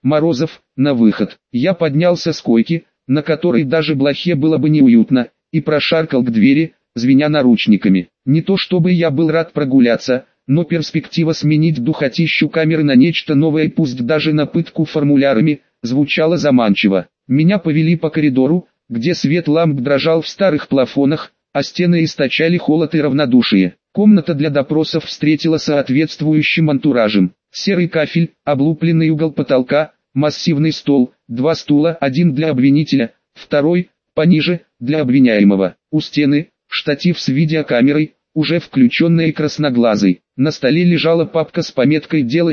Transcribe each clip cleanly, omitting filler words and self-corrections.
Морозов, на выход. Я поднялся с койки, на которой даже блохе было бы неуютно, и прошаркал к двери, звеня наручниками. Не то чтобы я был рад прогуляться, но перспектива сменить духотищу камеры на нечто новое, пусть даже на пытку формулярами, звучала заманчиво. Меня повели по коридору, где свет ламп дрожал в старых плафонах, а стены источали холод и равнодушие. Комната для допросов встретила соответствующим антуражем. Серый кафель, облупленный угол потолка, массивный стол, 2 стула, один для обвинителя, второй, пониже, для обвиняемого. У стены, штатив с видеокамерой, уже включенной и красноглазой. На столе лежала папка с пометкой «Дело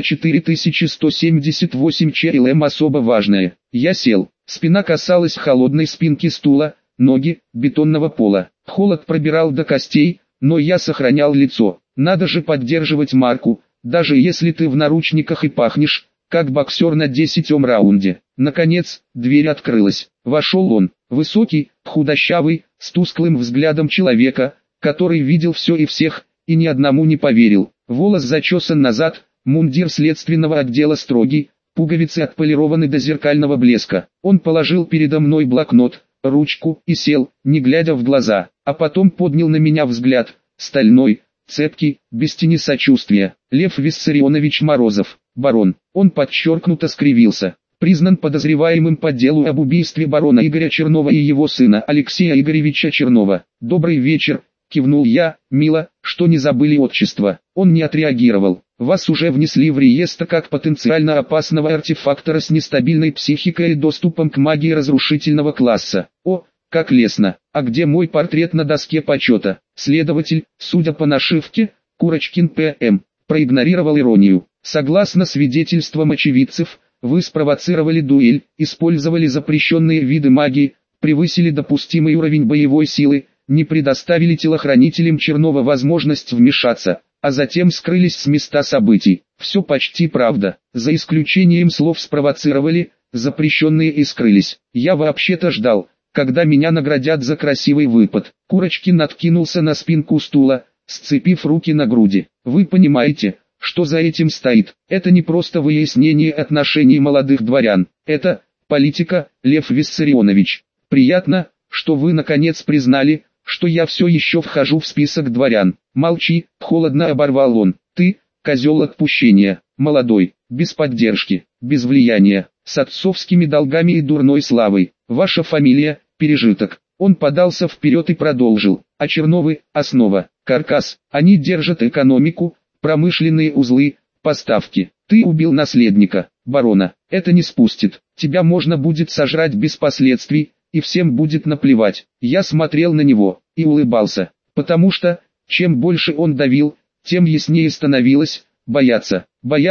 4178 ЧЛМ особо важное». Я сел, спина касалась холодной спинки стула, ноги, бетонного пола. Холод пробирал до костей, но я сохранял лицо. Надо же поддерживать марку, даже если ты в наручниках и пахнешь, как боксер на 10-м раунде. Наконец, дверь открылась. Вошел он, высокий, худощавый, с тусклым взглядом человека, который видел все и всех, и ни одному не поверил. Волос зачесан назад, мундир следственного отдела строгий, пуговицы отполированы до зеркального блеска. Он положил передо мной блокнот, ручку и сел, не глядя в глаза, а потом поднял на меня взгляд, стальной, цепкий, без тени сочувствия. Лев Виссарионович Морозов, барон. Он подчеркнуто скривился. Признан подозреваемым по делу об убийстве барона Игоря Чернова и его сына Алексея Игоревича Чернова. «Добрый вечер», — кивнул я, «мило, что не забыли отчество». Он не отреагировал. «Вас уже внесли в реестр как потенциально опасного артефактора с нестабильной психикой и доступом к магии разрушительного класса». «О, как лестно. А где мой портрет на доске почета?» Следователь, судя по нашивке, Курочкин П.М., проигнорировал иронию. «Согласно свидетельствам очевидцев, вы спровоцировали дуэль, использовали запрещенные виды магии, превысили допустимый уровень боевой силы, не предоставили телохранителям Чернова возможность вмешаться, а затем скрылись с места событий. Все почти правда, за исключением слов «спровоцировали», запрещенные и скрылись. Я вообще-то ждал, когда меня наградят за красивый выпад». Курочкин откинулся на спинку стула, сцепив руки на груди. «Вы понимаете, что за этим стоит? Это не просто выяснение отношений молодых дворян. Это политика, Лев Виссарионович. Приятно, что вы наконец признали, что я все еще вхожу в список дворян». «Молчи», — холодно оборвал он. «Ты, козел отпущения, молодой, без поддержки, без влияния, с отцовскими долгами и дурной славой. Ваша фамилия — пережиток». Он подался вперед и продолжил. «А Черновы — основа, каркас. Они держат экономику, промышленные узлы, поставки. Ты убил наследника, барона. Это не спустит. Тебя можно будет сожрать без последствий, и всем будет наплевать». Я смотрел на него и улыбался, потому что, чем больше он давил, тем яснее становилось: бояться,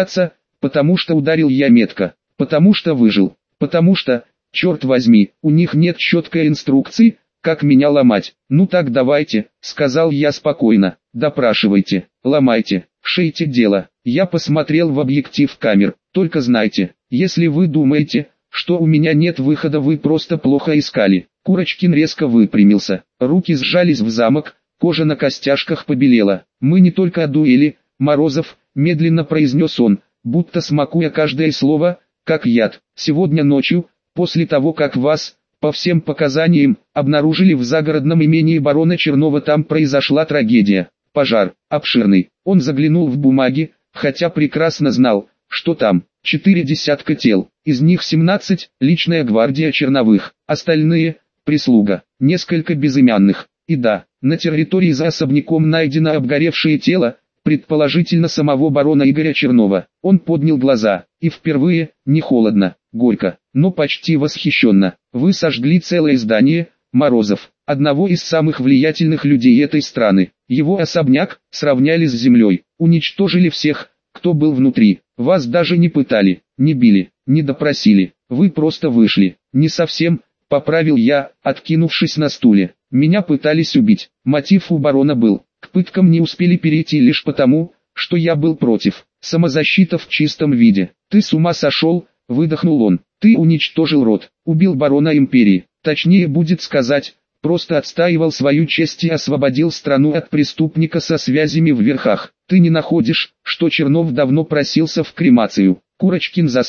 потому что ударил я метко, потому что выжил, потому что, черт возьми, у них нет четкой инструкции, как меня ломать. «Ну так давайте», — сказал я спокойно, — «допрашивайте, ломайте, шейте дело». Я посмотрел в объектив камер. «Только знайте, если вы думаете, что у меня нет выхода, вы просто плохо искали». Курочкин резко выпрямился, руки сжались в замок, кожа на костяшках побелела. «Мы не только о дуэли, Морозов», — медленно произнес он, будто смакуя каждое слово, как яд. «Сегодня ночью, после того как вас, по всем показаниям, обнаружили в загородном имении барона Чернова, там произошла трагедия. Пожар, обширный». Он заглянул в бумаги, хотя прекрасно знал, что там 4 десятка тел, из них 17 – личная гвардия Черновых, остальные – прислуга, несколько безымянных. И да, на территории за особняком найдено обгоревшее тело, предположительно самого барона Игоря Чернова. Он поднял глаза, и впервые, не холодно, горько, но почти восхищенно. «Вы сожгли целое здание, Морозов, одного из самых влиятельных людей этой страны. Его особняк сравняли с землей, уничтожили всех, кто был внутри. Вас даже не пытали, не били, не допросили. Вы просто вышли». «Не совсем», — поправил я, откинувшись на стуле. «Меня пытались убить. Мотив у барона был. К пыткам не успели перейти лишь потому, что я был против. Самозащита в чистом виде». «Ты с ума сошел», — выдохнул он. «Ты уничтожил род, убил барона империи. Точнее будет сказать, просто отстаивал свою честь и освободил страну от преступника со связями в верхах. Ты не находишь, что Чернов давно просился в кремацию?» Курочкин застыл.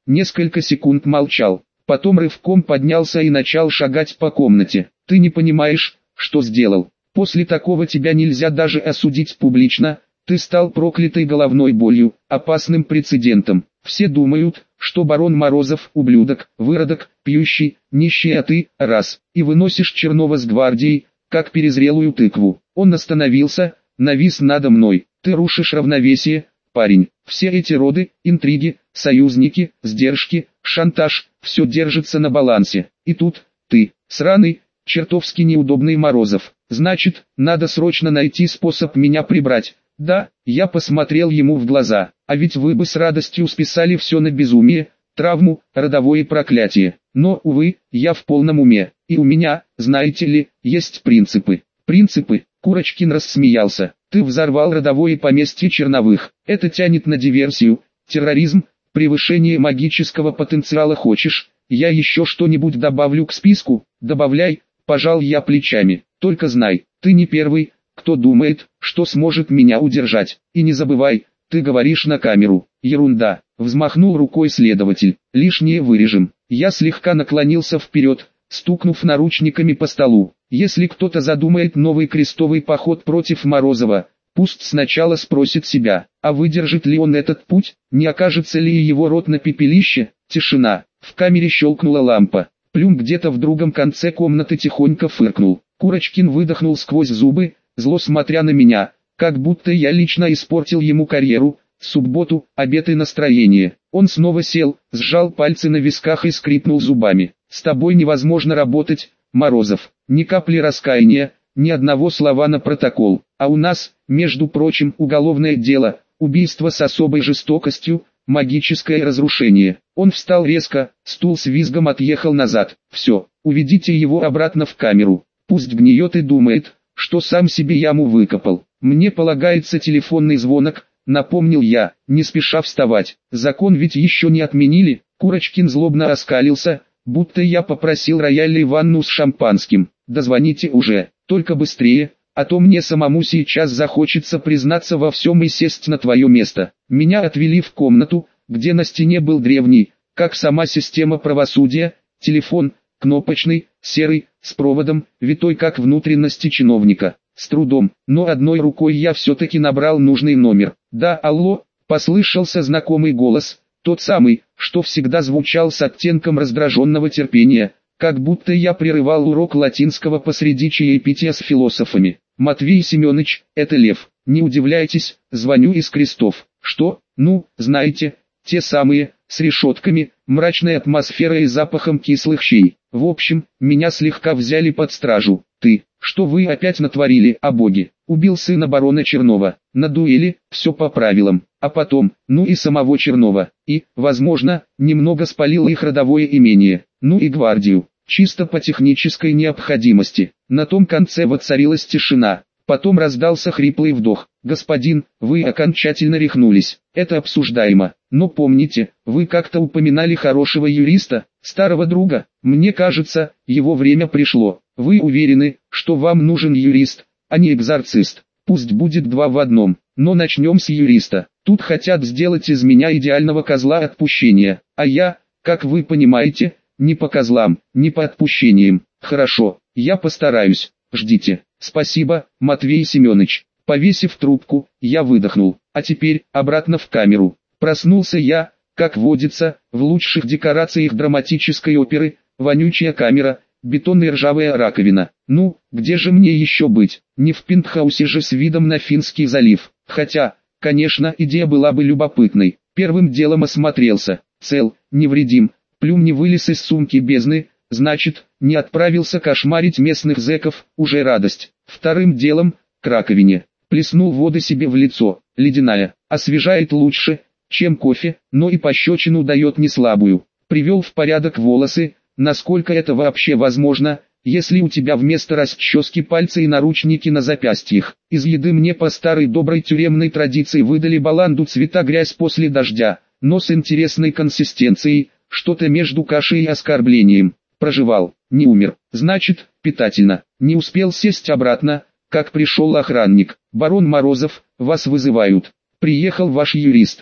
Несколько секунд молчал, потом рывком поднялся и начал шагать по комнате. Ты не понимаешь, что сделал. После такого тебя нельзя даже осудить публично. Ты стал проклятой головной болью, опасным прецедентом. Все думают, что барон Морозов – ублюдок, выродок, пьющий, нищий, а ты – раз, и выносишь Чернова с гвардией, как перезрелую тыкву. Он остановился, навис надо мной. Ты рушишь равновесие, парень. Все эти роды, интриги, союзники, сдержки, шантаж – все держится на балансе. И тут, ты, сраный, чертовски неудобный Морозов. Значит, надо срочно найти способ меня прибрать. Да, я посмотрел ему в глаза, а ведь вы бы с радостью списали все на безумие, травму, родовое проклятие. Но, увы, я в полном уме, и у меня, знаете ли, есть принципы. Принципы? Курочкин рассмеялся. Ты взорвал родовое поместье Черновых. Это тянет на диверсию, терроризм, превышение магического потенциала. Хочешь, я еще что-нибудь добавлю к списку? Добавляй, пожал я плечами. Только знай, ты не первый, кто думает, что сможет меня удержать. И не забывай, ты говоришь на камеру. Ерунда, взмахнул рукой следователь. Лишнее вырежем. Я слегка наклонился вперед, стукнув наручниками по столу. Если кто-то задумает новый крестовый поход против Морозова, пусть сначала спросит себя, а выдержит ли он этот путь, не окажется ли его рот на пепелище. Тишина. В камере щелкнула лампа. Плюм где-то в другом конце комнаты тихонько фыркнул. Курочкин выдохнул сквозь зубы, зло смотря на меня, как будто я лично испортил ему карьеру. Субботу, обед и настроение. Он снова сел, сжал пальцы на висках и скрипнул зубами. С тобой невозможно работать, Морозов. Ни капли раскаяния, ни одного слова на протокол. А у нас, между прочим, уголовное дело, убийство с особой жестокостью, магическое разрушение. Он встал резко, стул с визгом отъехал назад. Все, уведите его обратно в камеру. Пусть гниет и думает, что сам себе яму выкопал. Мне полагается телефонный звонок, напомнил я, не спеша вставать. Закон ведь еще не отменили. Курочкин злобно оскалился, будто я попросил рояльную ванну с шампанским. Дозвоните уже, только быстрее, а то мне самому сейчас захочется признаться во всем и сесть на твое место. Меня отвели в комнату, где на стене был древний, как сама система правосудия, телефон, кнопочный, серый, с проводом, витой как внутренности чиновника. С трудом, но одной рукой я все-таки набрал нужный номер. Да, алло, послышался знакомый голос, тот самый, что всегда звучал с оттенком раздраженного терпения, как будто я прерывал урок латинского посреди чаепития с философами. Матвей Семенович, это Лев, не удивляйтесь, звоню из Крестов. Что? Ну, знаете, те самые, с решетками, мрачной атмосферой и запахом кислых щей. В общем, меня слегка взяли под стражу. Ты, что вы опять натворили, о боги? Убил сына барона Чернова, на дуэли, все по правилам, а потом, ну и самого Чернова, и, возможно, немного спалил их родовое имение, ну и гвардию, чисто по технической необходимости. На том конце воцарилась тишина, потом раздался хриплый вдох. Господин, вы окончательно рехнулись, это обсуждаемо, но помните, вы как-то упоминали хорошего юриста, старого друга, мне кажется, его время пришло. Вы уверены, что вам нужен юрист, а не экзорцист? Пусть будет два в одном, но начнем с юриста. Тут хотят сделать из меня идеального козла отпущения, а я, как вы понимаете, не по козлам, не по отпущениям. Хорошо, я постараюсь, ждите. Спасибо, Матвей Семенович. Повесив трубку, я выдохнул, а теперь, обратно в камеру. Проснулся я, как водится, в лучших декорациях драматической оперы, вонючая камера, бетонная ржавая раковина. Ну, где же мне еще быть? Не в пентхаусе же с видом на Финский залив. Хотя, конечно, идея была бы любопытной. Первым делом осмотрелся. Цел, невредим. Плюм не вылез из сумки бездны, значит, не отправился кошмарить местных зэков, уже радость. Вторым делом, к раковине. Плеснул воды себе в лицо. Ледяная, освежает лучше, чем кофе, но и пощечину дает не слабую. Привел в порядок волосы, насколько это вообще возможно, если у тебя вместо расчески пальцы и наручники на запястьях. Из еды мне по старой доброй тюремной традиции выдали баланду цвета грязь после дождя, но с интересной консистенцией, что-то между кашей и оскорблением. Проживал, не умер, значит, питательно. Не успел сесть обратно, как пришел охранник. Барон Морозов, вас вызывают. Приехал ваш юрист. О,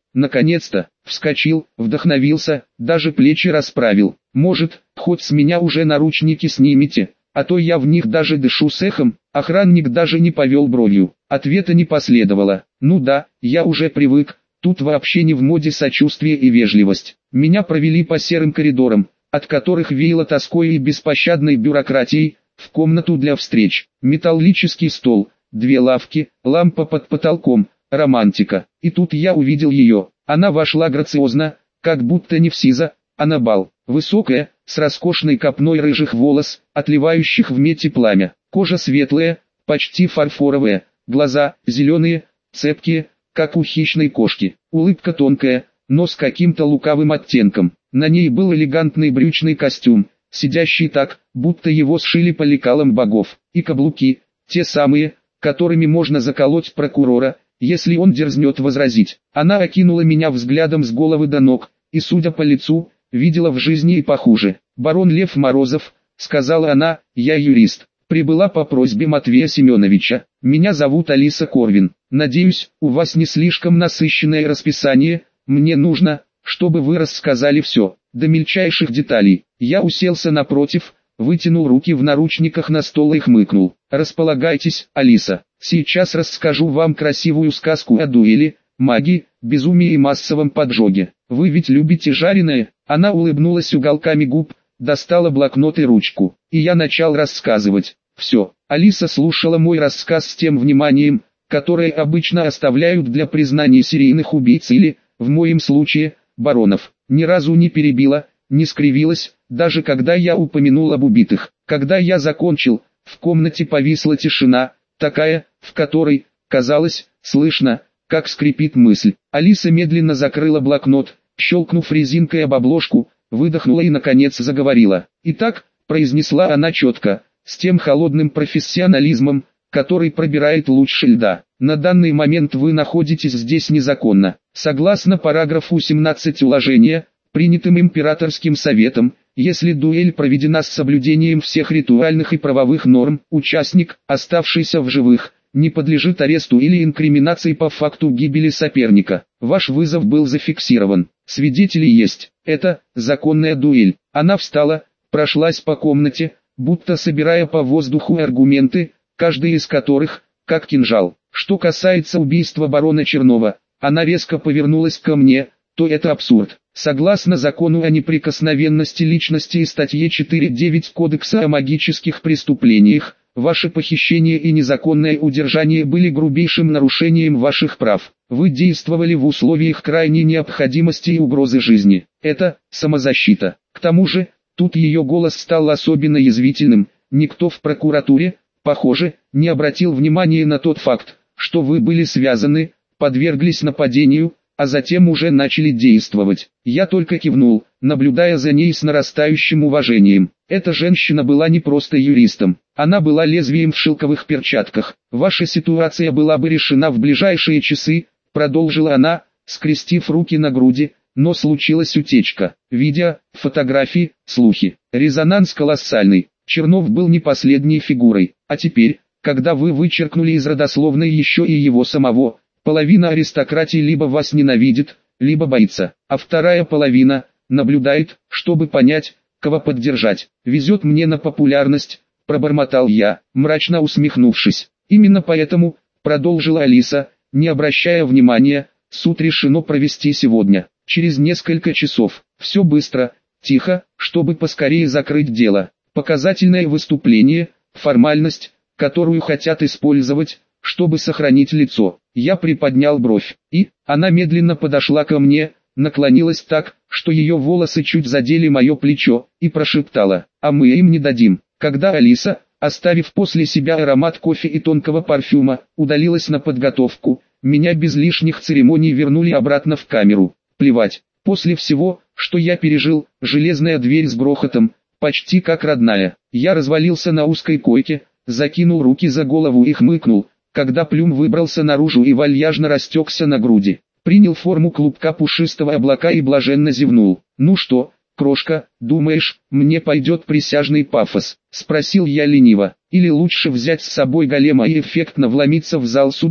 Наконец-то, вскочил, вдохновился, даже плечи расправил. Может, хоть с меня уже наручники снимете, а то я в них даже дышу с эхом. Охранник даже не повел бровью. Ответа не последовало. Ну да, я уже привык, тут вообще не в моде сочувствие и вежливость. Меня провели по серым коридорам, от которых веяло тоской и беспощадной бюрократией, в комнату для встреч. Металлический стол, две лавки, лампа под потолком, романтика. И тут я увидел ее. Она вошла грациозно, как будто не в СИЗО, а на бал. Высокая, с роскошной копной рыжих волос, отливающих в мете пламя. Кожа светлая, почти фарфоровая, глаза зеленые, цепкие, как у хищной кошки. Улыбка тонкая, но с каким-то лукавым оттенком. На ней был элегантный брючный костюм, сидящий так, будто его сшили по лекалам богов. И каблуки, те самые, которыми можно заколоть прокурора, если он дерзнет возразить. Она окинула меня взглядом с головы до ног, и, судя по лицу, видела в жизни и похуже. «Барон Лев Морозов», — сказала она, — «я юрист. Прибыла по просьбе Матвея Семеновича. Меня зовут Алиса Корвин. Надеюсь, у вас не слишком насыщенное расписание. Мне нужно, чтобы вы рассказали все, до мельчайших деталей». Я уселся напротив, вытянул руки в наручниках на стол и хмыкнул. «Располагайтесь, Алиса. Сейчас расскажу вам красивую сказку о дуэли, магии, безумии и массовом поджоге. Вы ведь любите жареное?» Она улыбнулась уголками губ, достала блокнот и ручку, и я начал рассказывать. Все. Алиса слушала мой рассказ с тем вниманием, которое обычно оставляют для признания серийных убийц или, в моем случае, баронов. Ни разу не перебила, не скривилась, даже когда я упомянул об убитых. Когда я закончил, в комнате повисла тишина, такая, в которой, казалось, слышно, как скрипит мысль. Алиса медленно закрыла блокнот, щелкнув резинкой об обложку, выдохнула и наконец заговорила. «Итак», — произнесла она четко, с тем холодным профессионализмом, который пробирает лучше льда. «На данный момент вы находитесь здесь незаконно. Согласно параграфу 17 уложения, принятым императорским советом, если дуэль проведена с соблюдением всех ритуальных и правовых норм, участник, оставшийся в живых, не подлежит аресту или инкриминации по факту гибели соперника. Ваш вызов был зафиксирован. Свидетели есть. Это законная дуэль». Она встала, прошлась по комнате, будто собирая по воздуху аргументы, каждый из которых, как кинжал. «Что касается убийства барона Чернова», она резко повернулась ко мне, «то это абсурд. Согласно закону о неприкосновенности личности и статье 4.9 Кодекса о магических преступлениях, ваше похищение и незаконное удержание были грубейшим нарушением ваших прав. Вы действовали в условиях крайней необходимости и угрозы жизни. Это самозащита. К тому же, тут ее голос стал особенно язвительным, никто в прокуратуре, похоже, не обратил внимания на тот факт, что вы были связаны, подверглись нападению, а затем уже начали действовать. Я только кивнул, наблюдая за ней с нарастающим уважением. Эта женщина была не просто юристом, она была лезвием в шелковых перчатках. «Ваша ситуация была бы решена в ближайшие часы», продолжила она, скрестив руки на груди, «но случилась утечка. Видео, фотографии, слухи. Резонанс колоссальный. Чернов был не последней фигурой. А теперь, когда вы вычеркнули из родословной еще и его самого, половина аристократии либо вас ненавидит, либо боится, а вторая половина наблюдает, чтобы понять, кого поддержать. Везет мне на популярность», пробормотал я, мрачно усмехнувшись. «Именно поэтому», продолжила Алиса, не обращая внимания, «суд решено провести сегодня, через несколько часов. Все быстро, тихо, чтобы поскорее закрыть дело. Показательное выступление, формальность, которую хотят использовать, чтобы сохранить лицо». Я приподнял бровь, и она медленно подошла ко мне, наклонилась так, что ее волосы чуть задели мое плечо, и прошептала: «А мы им не дадим». Когда Алиса, оставив после себя аромат кофе и тонкого парфюма, удалилась на подготовку, меня без лишних церемоний вернули обратно в камеру. Плевать, после всего, что я пережил, железная дверь с грохотом, почти как родная. Я развалился на узкой койке, закинул руки за голову и хмыкнул, когда Плюм выбрался наружу и вальяжно растекся на груди. Принял форму клубка пушистого облака и блаженно зевнул. «Ну что, крошка, думаешь, мне пойдет присяжный пафос?» — спросил я лениво. «Или лучше взять с собой голема и эффектно вломиться в зал суда?»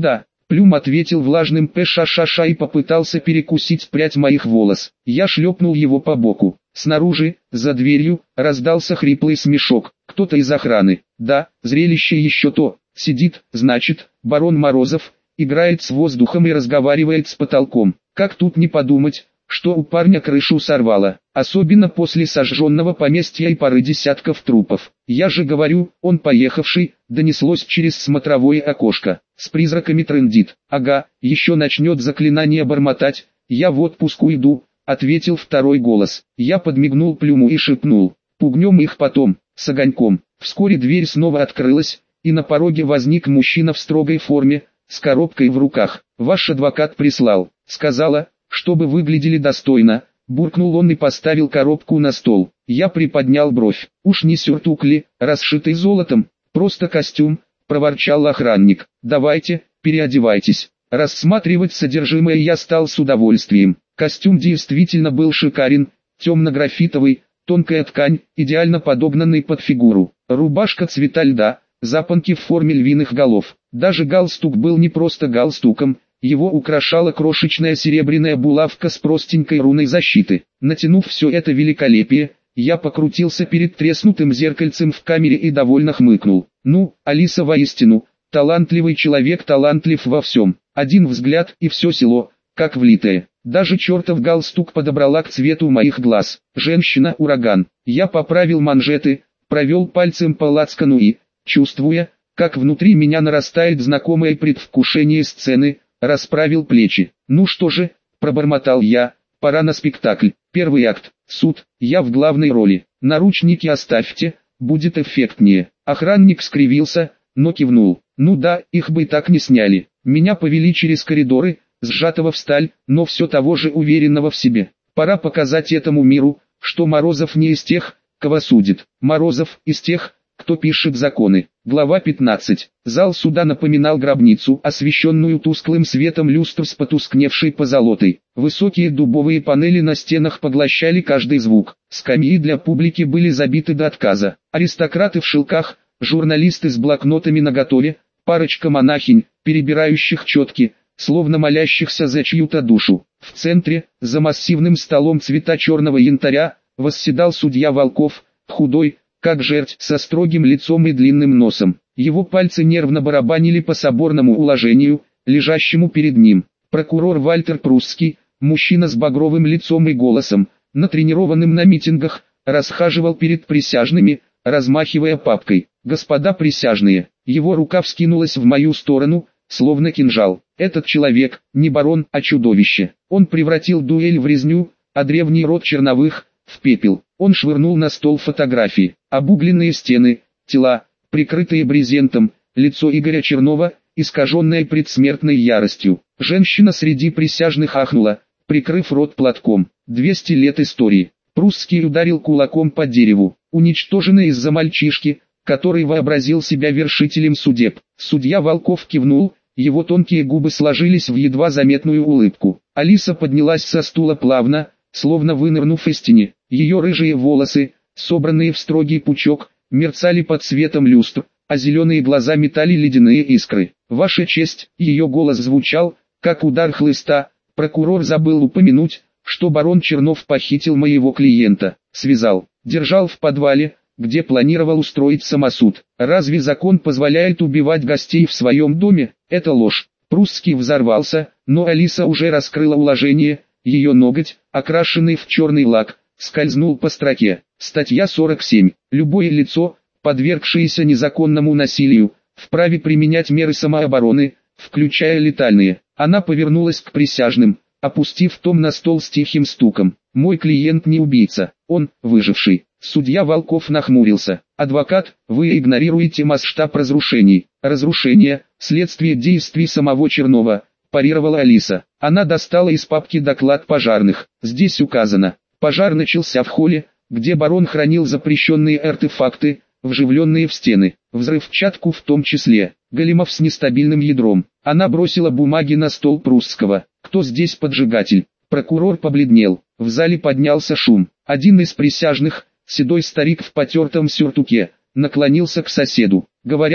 Плюм ответил влажным пшшш и попытался перекусить прядь моих волос. Я шлепнул его по боку. Снаружи, за дверью, раздался хриплый смешок. Кто-то из охраны. Да, зрелище еще то. Сидит, значит, барон Морозов, играет с воздухом и разговаривает с потолком. Как тут не подумать, что у парня крышу сорвало, особенно после сожженного поместья и пары десятков трупов. Я же говорю, он поехавший, донеслось через смотровое окошко. С призраками трындит. Ага, еще начнет заклинание бормотать. Я в отпуск уйду, ответил второй голос. Я подмигнул Плюму и шепнул: пугнем их потом, с огоньком. Вскоре дверь снова открылась, и на пороге возник мужчина в строгой форме, с коробкой в руках. Ваш адвокат прислал, сказала, чтобы выглядели достойно, буркнул он и поставил коробку на стол. Я приподнял бровь. Уж не сюртук ли, расшитый золотом, просто костюм, проворчал охранник. Давайте, переодевайтесь. Рассматривать содержимое я стал с удовольствием. Костюм действительно был шикарен, темно-графитовый, тонкая ткань, идеально подогнанный под фигуру. Рубашка цвета льда, запонки в форме львиных голов. Даже галстук был не просто галстуком, его украшала крошечная серебряная булавка с простенькой руной защиты. Натянув все это великолепие, я покрутился перед треснутым зеркальцем в камере и довольно хмыкнул. Ну, Алиса воистину, талантливый человек, талантлив во всем. Один взгляд и все село, как влитое. Даже чертов галстук подобрала к цвету моих глаз. Женщина-ураган. Я поправил манжеты, провел пальцем по лацкану и, чувствуя, как внутри меня нарастает знакомое предвкушение сцены, расправил плечи. Ну что же, пробормотал я, пора на спектакль. Первый акт, суд, я в главной роли. Наручники оставьте, будет эффектнее. Охранник скривился, но кивнул. Ну да, их бы так не сняли. Меня повели через коридоры, сжатого в сталь, но все того же уверенного в себе. Пора показать этому миру, что Морозов не из тех, кого судит. Морозов из тех, кто пишет законы. Глава 15. Зал суда напоминал гробницу, освещенную тусклым светом люстр с потускневшей позолотой. Высокие дубовые панели на стенах поглощали каждый звук. Скамьи для публики были забиты до отказа. Аристократы в шелках, журналисты с блокнотами наготове, парочка монахинь, перебирающих четки, словно молящихся за чью-то душу. В центре, за массивным столом цвета черного янтаря, восседал судья Волков, худой, как жерть, со строгим лицом и длинным носом. Его пальцы нервно барабанили по соборному уложению, лежащему перед ним. Прокурор Вальтер Прусский, мужчина с багровым лицом и голосом, натренированным на митингах, расхаживал перед присяжными, размахивая папкой. «Господа присяжные!» Его рука вскинулась в мою сторону, словно кинжал. Этот человек, не барон, а чудовище. Он превратил дуэль в резню, а древний род Черновых — в пепел. Он швырнул на стол фотографии, обугленные стены, тела, прикрытые брезентом, лицо Игоря Чернова, искаженное предсмертной яростью. Женщина среди присяжных ахнула, прикрыв рот платком. 200 лет истории. Прусский ударил кулаком по дереву, уничтоженный из-за мальчишки, который вообразил себя вершителем судеб. Судья Волков кивнул, его тонкие губы сложились в едва заметную улыбку. Алиса поднялась со стула плавно, словно вынырнув из тени. Ее рыжие волосы, собранные в строгий пучок, мерцали под светом люстр, а зеленые глаза метали ледяные искры. «Ваша честь», ее голос звучал, как удар хлыста. Прокурор забыл упомянуть, что барон Чернов похитил моего клиента, связал, держал в подвале, где планировал устроить самосуд. Разве закон позволяет убивать гостей в своем доме? Это ложь. Прусский взорвался, но Алиса уже раскрыла уложение. Ее ноготь, окрашенный в черный лак, скользнул по строке. Статья 47. Любое лицо, подвергшееся незаконному насилию, вправе применять меры самообороны, включая летальные. Она повернулась к присяжным, опустив том на стол с тихим стуком. «Мой клиент не убийца, он выживший». Судья Волков нахмурился. «Адвокат, вы игнорируете масштаб разрушений». «Разрушение – следствие действий самого Чернова», – парировала Алиса. Она достала из папки доклад пожарных. Здесь указано: пожар начался в холле, где барон хранил запрещенные артефакты, вживленные в стены, взрывчатку в том числе, големов с нестабильным ядром. Она бросила бумаги на стол Прусского. «Кто здесь поджигатель?» Прокурор побледнел. В зале поднялся шум. Один из присяжных, седой старик в потертом сюртуке, наклонился к соседу. «Говорят,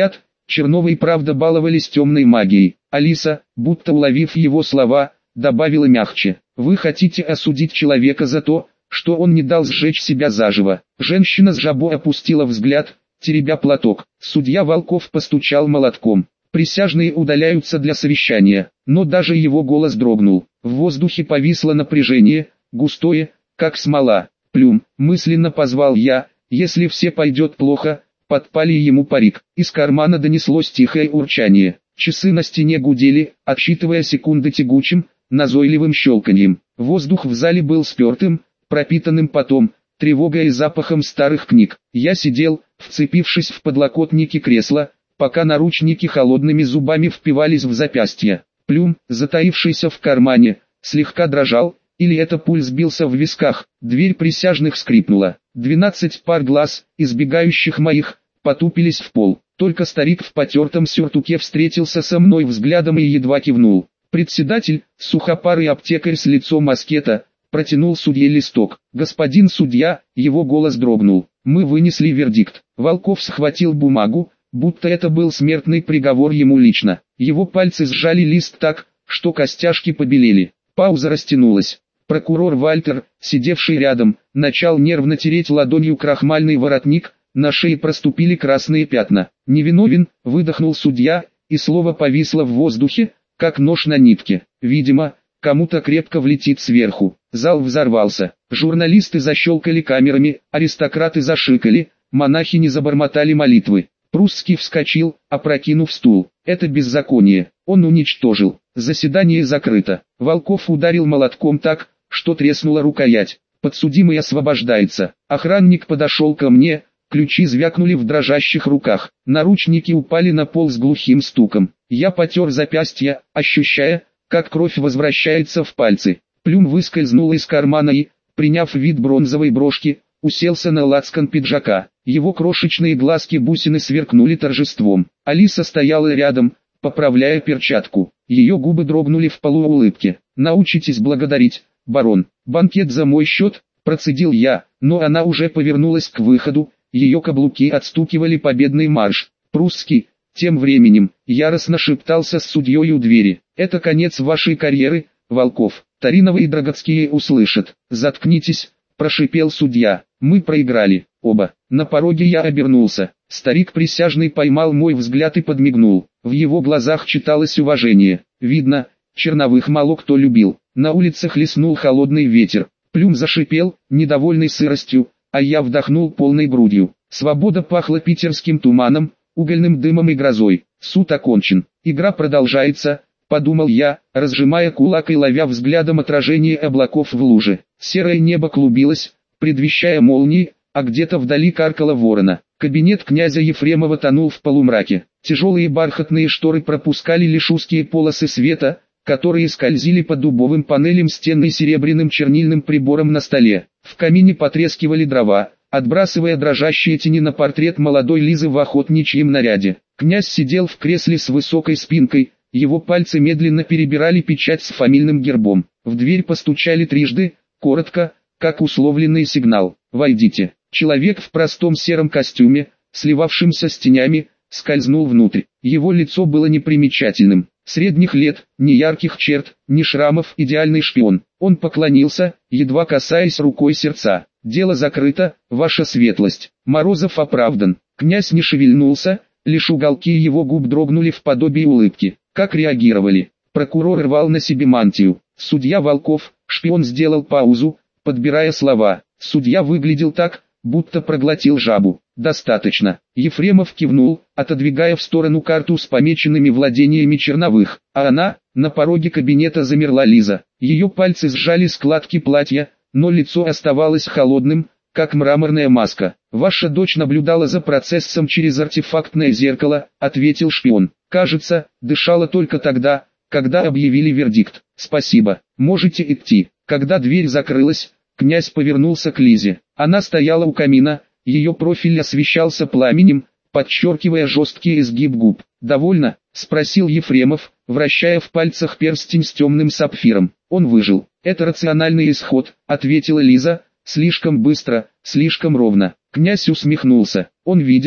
Черновы и правда баловались темной магией. Алиса, будто уловив его слова, добавила мягче: «Вы хотите осудить человека за то, что он не дал сжечь себя заживо?» Женщина с жабо опустила взгляд, теребя платок. Судья Волков постучал молотком. Присяжные удаляются для совещания, но даже его голос дрогнул. В воздухе повисло напряжение, густое, как смола. «Плюм», мысленно позвал я, «если все пойдет плохо». Подпали ему парик. Из кармана донеслось тихое урчание. Часы на стене гудели, отсчитывая секунды тягучим, назойливым щелканьем. Воздух в зале был спертым, пропитанным потом, тревогой и запахом старых книг. Я сидел, вцепившись в подлокотники кресла, пока наручники холодными зубами впивались в запястья. Плюм, затаившийся в кармане, слегка дрожал, или это пульс бился в висках. Дверь присяжных скрипнула. 12 пар глаз, избегающих моих, потупились в пол. Только старик в потертом сюртуке встретился со мной взглядом и едва кивнул. Председатель, сухопарый аптекарь с лицом аскета, протянул судье листок. «Господин судья», его голос дрогнул, «мы вынесли вердикт». Волков схватил бумагу, будто это был смертный приговор ему лично. Его пальцы сжали лист так, что костяшки побелели. Пауза растянулась. Прокурор Вальтер, сидевший рядом, начал нервно тереть ладонью крахмальный воротник, на шее проступили красные пятна. «Невиновен», выдохнул судья, и слово повисло в воздухе, как нож на нитке. Видимо, кому-то крепко влетит сверху. Зал взорвался. Журналисты защелкали камерами, аристократы зашикали, монахини забормотали молитвы. Прусский вскочил, опрокинув стул. «Это беззаконие». Он уничтожил. Заседание закрыто. Волков ударил молотком так, что треснула рукоять. Подсудимый освобождается. Охранник подошел ко мне, ключи звякнули в дрожащих руках. Наручники упали на пол с глухим стуком. Я потер запястья, ощущая, как кровь возвращается в пальцы. Плюм выскользнул из кармана и, приняв вид бронзовой брошки, уселся на лацкан пиджака. Его крошечные глазки-бусины сверкнули торжеством. Алиса стояла рядом, поправляя перчатку. Ее губы дрогнули в полуулыбке. «Научитесь благодарить, барон. Банкет за мой счет», процедил я, но она уже повернулась к выходу, ее каблуки отстукивали победный марш. Прусский, тем временем, яростно шептался с судьей у двери. «Это конец вашей карьеры, Волков. Тариновы и Драгоцкие услышат». «Заткнитесь», прошипел судья. «Мы проиграли, оба». На пороге я обернулся. Старик присяжный поймал мой взгляд и подмигнул. В его глазах читалось уважение. Видно, Черновых мало кто любил. На улице хлестнул холодный ветер. Плюм зашипел, недовольный сыростью, а я вдохнул полной грудью. Свобода пахла питерским туманом, угольным дымом и грозой. Суд окончен. Игра продолжается, подумал я, разжимая кулак и ловя взглядом отражение облаков в луже. Серое небо клубилось, предвещая молнии, а где-то вдали каркала ворона. Кабинет князя Ефремова тонул в полумраке. Тяжелые бархатные шторы пропускали лишь узкие полосы света, которые скользили по дубовым панелям стен и серебряным чернильным прибором на столе. В камине потрескивали дрова, отбрасывая дрожащие тени на портрет молодой Лизы в охотничьем наряде. Князь сидел в кресле с высокой спинкой, его пальцы медленно перебирали печать с фамильным гербом. В дверь постучали трижды, коротко, как условленный сигнал. «Войдите». Человек в простом сером костюме, сливавшимся с тенями, скользнул внутрь. Его лицо было непримечательным. Средних лет, ни ярких черт, ни шрамов, идеальный шпион. Он поклонился, едва касаясь рукой сердца. «Дело закрыто, ваша светлость». Морозов оправдан. Князь не шевельнулся, лишь уголки его губ дрогнули в подобии улыбки. Как реагировали? Прокурор рвал на себе мантию. Судья Волков, шпион, сделал паузу, подбирая слова. Судья выглядел так, будто проглотил жабу. «Достаточно». Ефремов кивнул, отодвигая в сторону карту с помеченными владениями Черновых. А она, на пороге кабинета замерла Лиза. Ее пальцы сжали складки платья, но лицо оставалось холодным, как мраморная маска. «Ваша дочь наблюдала за процессом через артефактное зеркало», — ответил шпион. «Кажется, дышала только тогда, когда объявили вердикт». «Спасибо, можете идти». Когда дверь закрылась, князь повернулся к Лизе. Она стояла у камина, ее профиль освещался пламенем, подчеркивая жесткий изгиб губ. «Довольно?» — спросил Ефремов, вращая в пальцах перстень с темным сапфиром. «Он выжил. Это рациональный исход», — ответила Лиза, слишком быстро, слишком ровно. Князь усмехнулся. Он видел,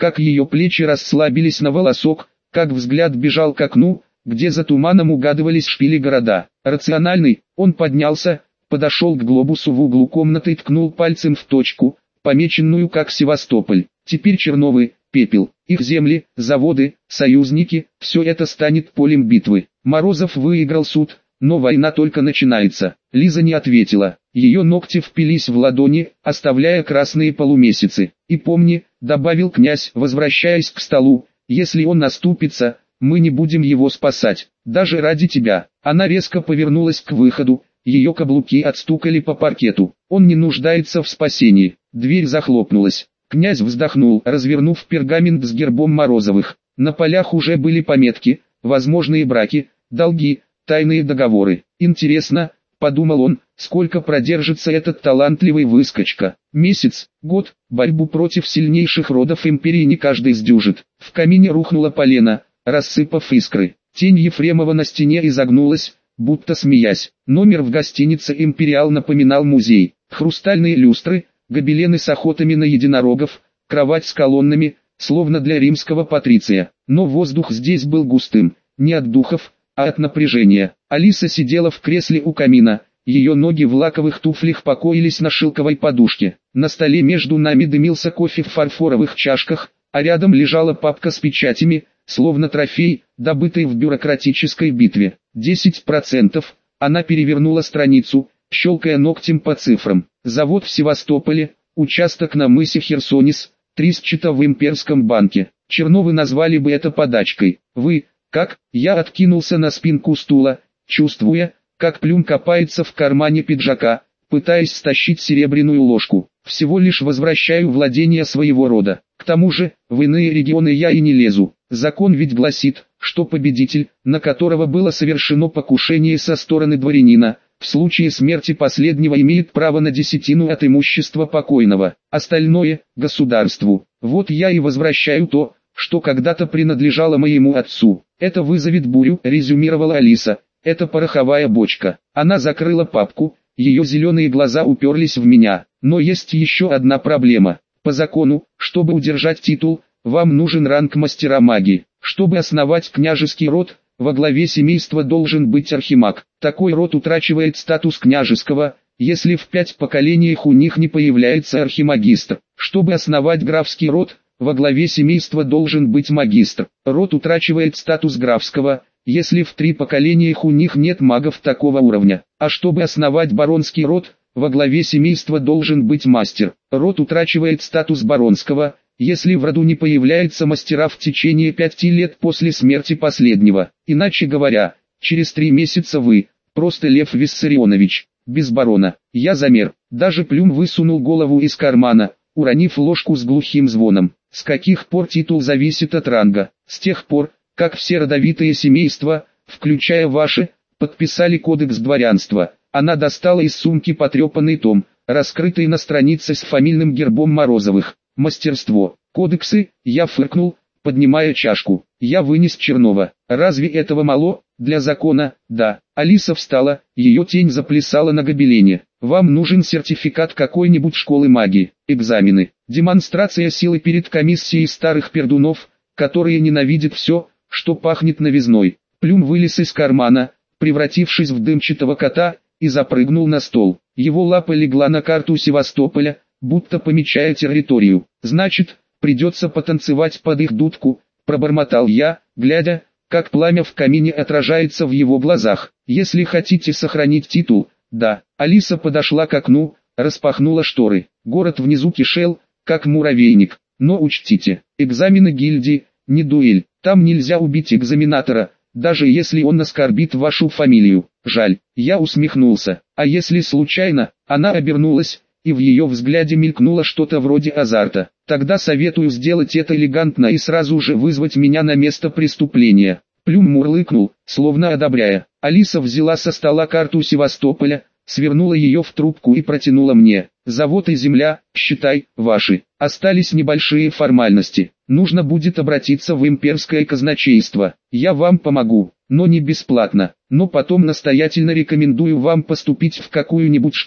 как ее плечи расслабились на волосок, как взгляд бежал к окну, где за туманом угадывались шпили города. Рациональный, он поднялся, подошел к глобусу в углу комнаты и ткнул пальцем в точку, помеченную как Севастополь. Теперь Черновы, пепел, их земли, заводы, союзники, все это станет полем битвы. Морозов выиграл суд, но война только начинается. Лиза не ответила. Ее ногти впились в ладони, оставляя красные полумесяцы. «И помни», — добавил князь, возвращаясь к столу, — «если он наступится, мы не будем его спасать, даже ради тебя». Она резко повернулась к выходу, ее каблуки отстукали по паркету. «Он не нуждается в спасении». Дверь захлопнулась. Князь вздохнул, развернув пергамент с гербом Морозовых. На полях уже были пометки, возможные браки, долги, тайные договоры. «Интересно», — подумал он, — «сколько продержится этот талантливый выскочка? Месяц, год, борьбу против сильнейших родов империи не каждый сдюжит». В камине рухнуло полено, рассыпав искры. Тень Ефремова на стене изогнулась, будто смеясь. Номер в гостинице «Империал» напоминал музей. Хрустальные люстры, гобелены с охотами на единорогов, кровать с колоннами, словно для римского патриция. Но воздух здесь был густым, не от духов, а от напряжения. Алиса сидела в кресле у камина, ее ноги в лаковых туфлях покоились на шелковой подушке. На столе между нами дымился кофе в фарфоровых чашках, а рядом лежала папка с печатями, словно трофей, добытый в бюрократической битве. 10%. Она перевернула страницу, щелкая ногтем по цифрам. Завод в Севастополе, участок на мысе Херсонес, 3 счета в Имперском банке. Черновы назвали бы это подачкой. «Вы, как?» Я откинулся на спинку стула, чувствуя, как Плюм копается в кармане пиджака, пытаясь стащить серебряную ложку. «Всего лишь возвращаю владение своего рода. К тому же, в иные регионы я и не лезу. Закон ведь гласит, что победитель, на которого было совершено покушение со стороны дворянина, в случае смерти последнего имеет право на десятину от имущества покойного. Остальное – государству. Вот я и возвращаю то, что когда-то принадлежало моему отцу. Это вызовет бурю», – резюмировала Алиса. «Это пороховая бочка». Она закрыла папку, ее зеленые глаза уперлись в меня. «Но есть еще одна проблема. По закону, чтобы удержать титул, вам нужен ранг мастера магии. Чтобы основать княжеский род, во главе семейства должен быть архимаг. Такой род утрачивает статус княжеского, если в 5 поколениях у них не появляется архимагистр. Чтобы основать графский род, во главе семейства должен быть магистр. Род утрачивает статус графского, если в 3 поколениях у них нет магов такого уровня. А чтобы основать баронский род, во главе семейства должен быть мастер. Род утрачивает статус баронского, если в роду не появляется мастера в течение 5 лет после смерти последнего. Иначе говоря, через 3 месяца вы, просто Лев Виссарионович, без барона. Я замер. Даже Плюм высунул голову из кармана, уронив ложку с глухим звоном. С каких пор титул зависит от ранга? С тех пор, как все родовитые семейства, включая ваши, подписали кодекс дворянства. Она достала из сумки потрепанный том, раскрытый на странице с фамильным гербом Морозовых. «Мастерство. Кодексы», я фыркнул, поднимая чашку. Я вынес Чернова. «Разве этого мало? Для закона?» «Да». Алиса встала, ее тень заплясала на гобелене. «Вам нужен сертификат какой-нибудь школы магии, экзамены, демонстрация силы перед комиссией старых пердунов, которые ненавидят все, что пахнет новизной». Плюм вылез из кармана, превратившись в дымчатого кота, и запрыгнул на стол. Его лапа легла на карту Севастополя, будто помечая территорию. «Значит, придется потанцевать под их дудку», — пробормотал я, глядя, как пламя в камине отражается в его глазах. «Если хотите сохранить титул, да». Алиса подошла к окну, распахнула шторы. Город внизу кишел, как муравейник. Но учтите, экзамены гильдии, не дуэль. Там нельзя убить экзаменатора, даже если он оскорбит вашу фамилию. Жаль. Я усмехнулся. А если случайно? Она обернулась, и в ее взгляде мелькнуло что-то вроде азарта. Тогда советую сделать это элегантно и сразу же вызвать меня на место преступления. Плюм мурлыкнул, словно одобряя. Алиса взяла со стола карту Севастополя, свернула ее в трубку и протянула мне. «Завод и земля, считай, ваши. Остались небольшие формальности. Нужно будет обратиться в имперское казначейство. Я вам помогу, но не бесплатно. Но потом настоятельно рекомендую вам поступить в какую-нибудь школу.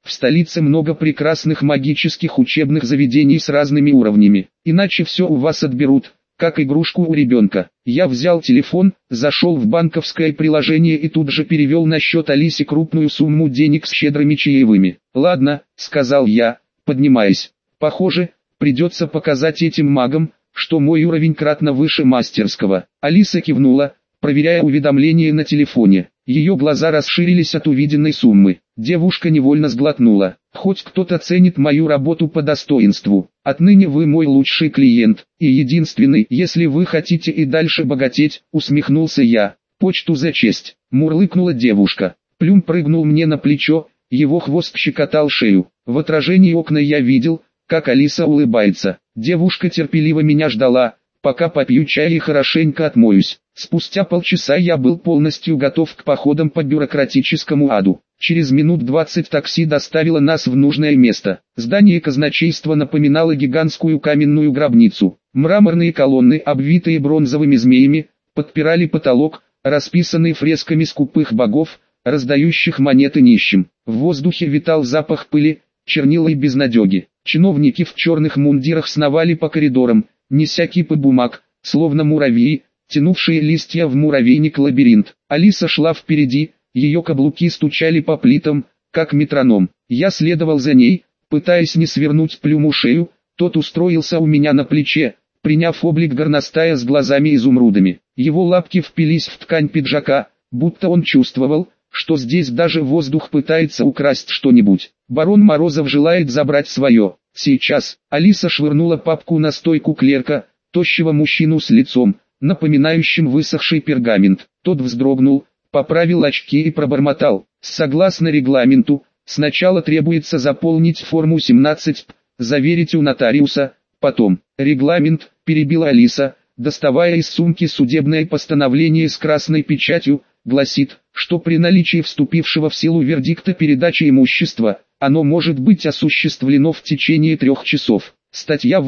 В столице много прекрасных магических учебных заведений с разными уровнями. Иначе все у вас отберут, как игрушку у ребенка. Я взял телефон, зашел в банковское приложение и тут же перевел на счет Алисе крупную сумму денег с щедрыми чаевыми. «Ладно», — сказал я, поднимаясь. «Похоже, придется показать этим магам, что мой уровень кратно выше мастерского». Алиса кивнула, проверяя уведомления на телефоне. Ее глаза расширились от увиденной суммы. Девушка невольно сглотнула. «Хоть кто-то ценит мою работу по достоинству. Отныне вы мой лучший клиент, и единственный, если вы хотите и дальше богатеть», — усмехнулся я. «Почту за честь», — мурлыкнула девушка. Плюм прыгнул мне на плечо, его хвост щекотал шею. В отражении окна я видел, как Алиса улыбается. Девушка терпеливо меня ждала, пока попью чай и хорошенько отмоюсь. Спустя полчаса я был полностью готов к походам по бюрократическому аду. Через минут 20 такси доставило нас в нужное место. Здание казначейства напоминало гигантскую каменную гробницу. Мраморные колонны, обвитые бронзовыми змеями, подпирали потолок, расписанный фресками скупых богов, раздающих монеты нищим. В воздухе витал запах пыли, чернила и безнадеги. Чиновники в черных мундирах сновали по коридорам, неся кипы бумаг, словно муравьи, тянувшие листья в муравейник-лабиринт. Алиса шла впереди, ее каблуки стучали по плитам, как метроном. Я следовал за ней, пытаясь не свернуть Плюму шею, тот устроился у меня на плече, приняв облик горностая с глазами-изумрудами. Его лапки впились в ткань пиджака, будто он чувствовал, что здесь даже воздух пытается украсть что-нибудь. Барон Морозов желает забрать свое. Сейчас. Алиса швырнула папку на стойку клерка, тощего мужчину с лицом, напоминающим высохший пергамент. Тот вздрогнул, поправил очки и пробормотал: «Согласно регламенту, сначала требуется заполнить форму 17, заверить у нотариуса, потом». «Регламент», — перебила Алиса, доставая из сумки судебное постановление с красной печатью, гласит, что при наличии вступившего в силу вердикта передачи имущества, оно может быть осуществлено в течение 3 часов. Статья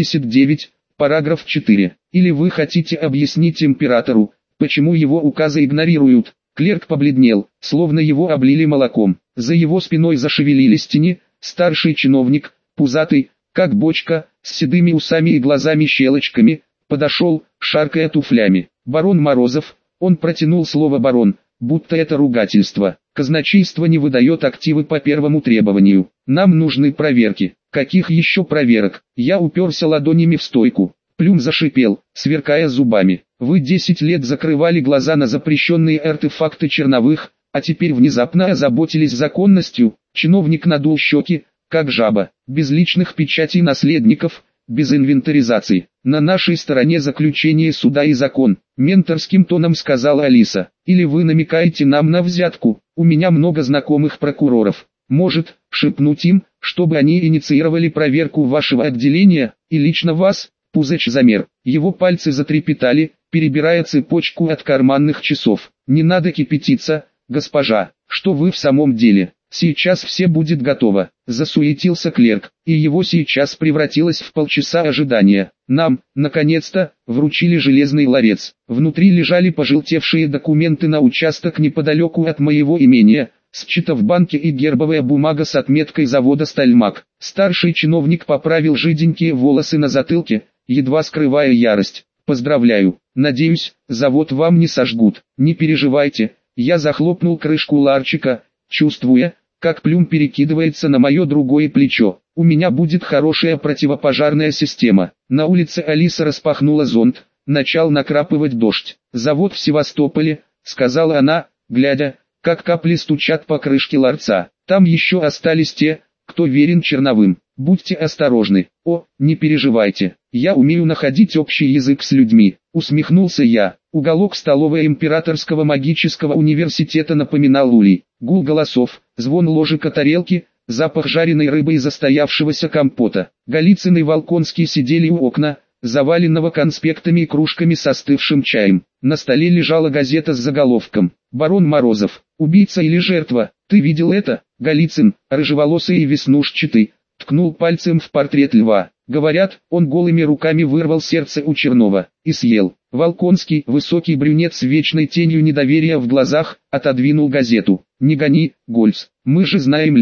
89, параграф 4. Или вы хотите объяснить императору, почему его указы игнорируют?» Клерк побледнел, словно его облили молоком. За его спиной зашевелились тени, старший чиновник, пузатый, как бочка, с седыми усами и глазами-щелочками, подошел, шаркая туфлями. «Барон Морозов», он протянул слово «барон», будто это ругательство. «Казначейство не выдает активы по первому требованию. Нам нужны проверки». «Каких еще проверок?» Я уперся ладонями в стойку. Плюм зашипел, сверкая зубами. «Вы 10 лет закрывали глаза на запрещенные артефакты черновых, а теперь внезапно озаботились законностью». Чиновник надул щеки, как жаба. «Без личных печатей наследников, без инвентаризации. На нашей стороне заключение суда и закон», — менторским тоном сказала Алиса. «Или вы намекаете нам на взятку? У меня много знакомых прокуроров. Может, шепнуть им, чтобы они инициировали проверку вашего отделения, и лично вас?» Пузыч замер. Его пальцы затрепетали, перебирая цепочку от карманных часов. «Не надо кипятиться, госпожа. Что вы в самом деле? Сейчас все будет готово», — засуетился клерк, и его сейчас превратилось в полчаса ожидания. Нам, наконец-то, вручили железный ларец. Внутри лежали пожелтевшие документы на участок неподалеку от моего имения, счета в банке и гербовая бумага с отметкой завода «Стальмаг». Старший чиновник поправил жиденькие волосы на затылке, едва скрывая ярость. «Поздравляю, надеюсь, завод вам не сожгут. Не переживайте». Я захлопнул крышку ларчика, чувствуя, как Плюм перекидывается на мое другое плечо. «У меня будет хорошая противопожарная система». На улице Алиса распахнула зонт, начал накрапывать дождь. «Завод в Севастополе», — сказала она, глядя, как капли стучат по крышке ларца. «Там еще остались те, кто верен черновым. Будьте осторожны». «О, не переживайте, я умею находить общий язык с людьми», — усмехнулся я. Уголок столовой Императорского магического университета напоминал улей. Гул голосов, звон ложек о тарелки, запах жареной рыбы и застоявшегося компота. Голицын и Волконский сидели у окна, заваленного конспектами и кружками с остывшим чаем. На столе лежала газета с заголовком: «Барон Морозов, убийца или жертва? Ты видел это?» Голицын, рыжеволосый и веснушчатый, ткнул пальцем в портрет льва. «Говорят, он голыми руками вырвал сердце у Чернова и съел». Волконский, высокий брюнет с вечной тенью недоверия в глазах, отодвинул газету. «Не гони, Гольц, мы же знаем льва.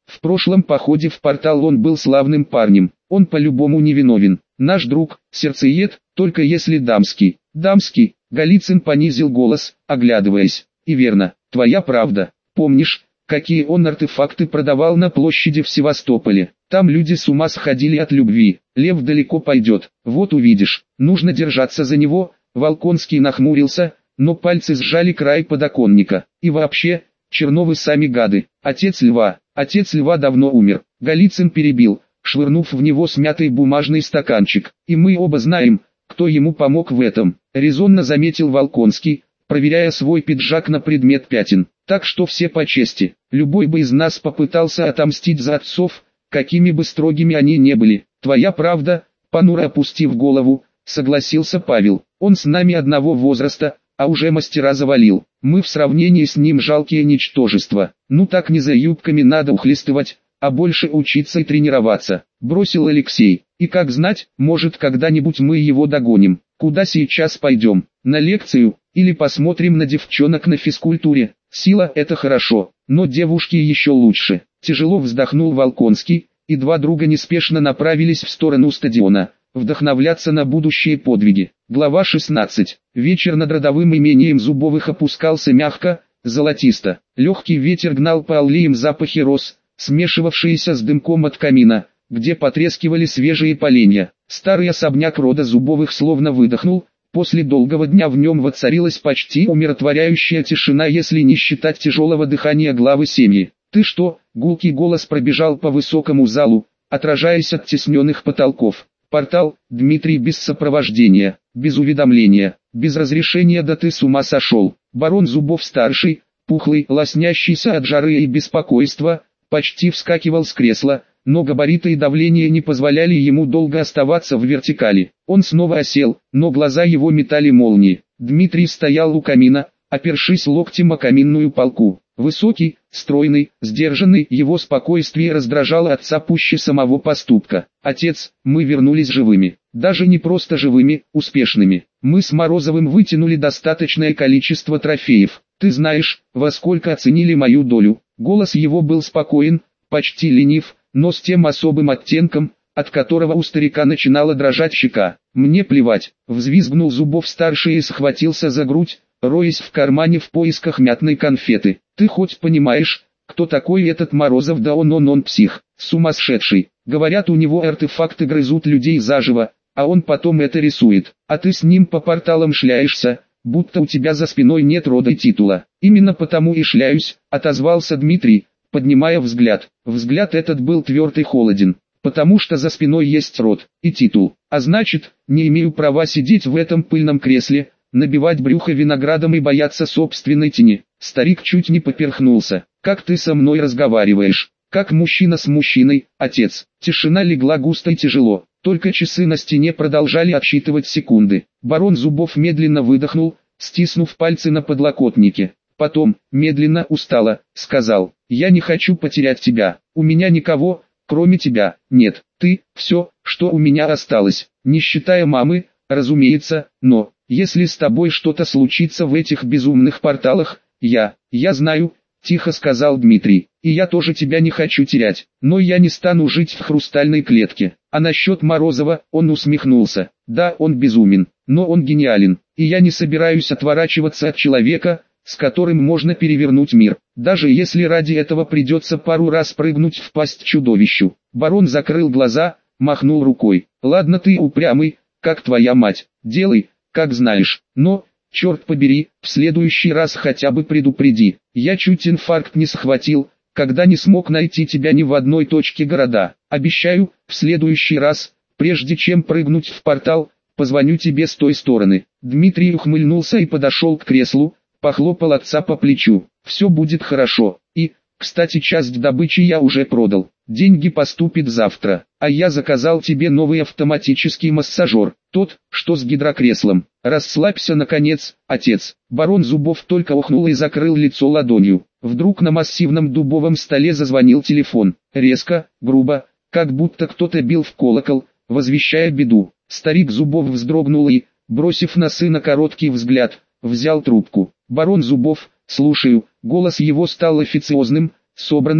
В прошлом походе в портал он был славным парнем, он по-любому невиновен. Наш друг, сердцеед, только если дамский. Дамский, Голицын понизил голос, оглядываясь. И верно, твоя правда. Помнишь, какие он артефакты продавал на площади в Севастополе? Там люди с ума сходили от любви. Лев далеко пойдет, вот увидишь. Нужно держаться за него. Волконский нахмурился, но пальцы сжали край подоконника. И вообще, Черновы сами гады. Отец льва давно умер. Голицын перебил, швырнув в него смятый бумажный стаканчик. И мы оба знаем, кто ему помог в этом, резонно заметил Волконский, проверяя свой пиджак на предмет пятен. Так что все по чести. Любой бы из нас попытался отомстить за отцов, какими бы строгими они не были. Твоя правда, понуро опустив голову, согласился Павел. Он с нами одного возраста, а уже мастера завалил. Мы в сравнении с ним жалкие ничтожества. Ну так не за юбками надо ухлестывать, а больше учиться и тренироваться, бросил Алексей. И как знать, может когда-нибудь мы его догоним. Куда сейчас пойдем? На лекцию, или посмотрим на девчонок на физкультуре? Сила – это хорошо, но девушки еще лучше. Тяжело вздохнул Волконский, и два друга неспешно направились в сторону стадиона, вдохновляться на будущие подвиги. Глава 16. Вечер над родовым имением Зубовых опускался мягко, золотисто. Легкий ветер гнал по аллеям запахи роз, смешивавшиеся с дымком от камина, где потрескивали свежие поленья. Старый особняк рода Зубовых словно выдохнул. После долгого дня в нем воцарилась почти умиротворяющая тишина, если не считать тяжелого дыхания главы семьи. «Ты что?» — гулкий голос пробежал по высокому залу, отражаясь от тесненных потолков. «Портал, Дмитрий, без сопровождения, без уведомления, без разрешения, да ты с ума сошел!» Барон Зубов-старший, пухлый, лоснящийся от жары и беспокойства, почти вскакивал с кресла, но габариты и давление не позволяли ему долго оставаться в вертикали. Он снова осел, но глаза его метали молнии. Дмитрий стоял у камина, опершись локтем о каминную полку. Высокий, стройный, сдержанный, его спокойствие раздражало отца пуще самого поступка. «Отец, мы вернулись живыми. Даже не просто живыми, успешными. Мы с Морозовым вытянули достаточное количество трофеев. Ты знаешь, во сколько оценили мою долю». Голос его был спокоен, почти ленив, но с тем особым оттенком, от которого у старика начинала дрожать щека. «Мне плевать», — взвизгнул Зубов-старший и схватился за грудь, роясь в кармане в поисках мятной конфеты. «Ты хоть понимаешь, кто такой этот Морозов? Да он псих, сумасшедший. Говорят, у него артефакты грызут людей заживо, а он потом это рисует. А ты с ним по порталам шляешься, будто у тебя за спиной нет рода и титула». «Именно потому и шляюсь», — отозвался Дмитрий, поднимая взгляд. Взгляд этот был тверд и холоден, потому что за спиной есть род и титул, а значит, не имею права сидеть в этом пыльном кресле, набивать брюхо виноградом и бояться собственной тени. Старик чуть не поперхнулся. «Как ты со мной разговариваешь? Как мужчина с мужчиной, отец?» Тишина легла густо и тяжело, только часы на стене продолжали отсчитывать секунды. Барон Зубов медленно выдохнул, стиснув пальцы на подлокотнике. Потом, медленно, устало, сказал: «Я не хочу потерять тебя. У меня никого, кроме тебя, нет. Ты – все, что у меня осталось, не считая мамы, разумеется, но, если с тобой что-то случится в этих безумных порталах, я знаю», – тихо сказал Дмитрий, – «и я тоже тебя не хочу терять, но я не стану жить в хрустальной клетке». А насчет Морозова, он усмехнулся. «Да, он безумен, но он гениален, и я не собираюсь отворачиваться от человека, с которым можно перевернуть мир, даже если ради этого придется пару раз прыгнуть в пасть чудовищу». Барон закрыл глаза, махнул рукой. «Ладно, ты упрямый, как твоя мать, делай, как знаешь, но, черт побери, в следующий раз хотя бы предупреди. Я чуть инфаркт не схватил, когда не смог найти тебя ни в одной точке города. Обещаю, в следующий раз, прежде чем прыгнуть в портал, позвоню тебе с той стороны». Дмитрий ухмыльнулся и подошел к креслу, похлопал отца по плечу. «Все будет хорошо. И, кстати, часть добычи я уже продал. Деньги поступят завтра, а я заказал тебе новый автоматический массажер, тот, что с гидрокреслом. Расслабься наконец, отец». Барон Зубов только охнул и закрыл лицо ладонью. Вдруг на массивном дубовом столе зазвонил телефон. Резко, грубо, как будто кто-то бил в колокол, возвещая беду. Старик Зубов вздрогнул и, бросив на сына короткий взгляд, взял трубку. «Барон Зубов, слушаю». Голос его стал официозным, собранным,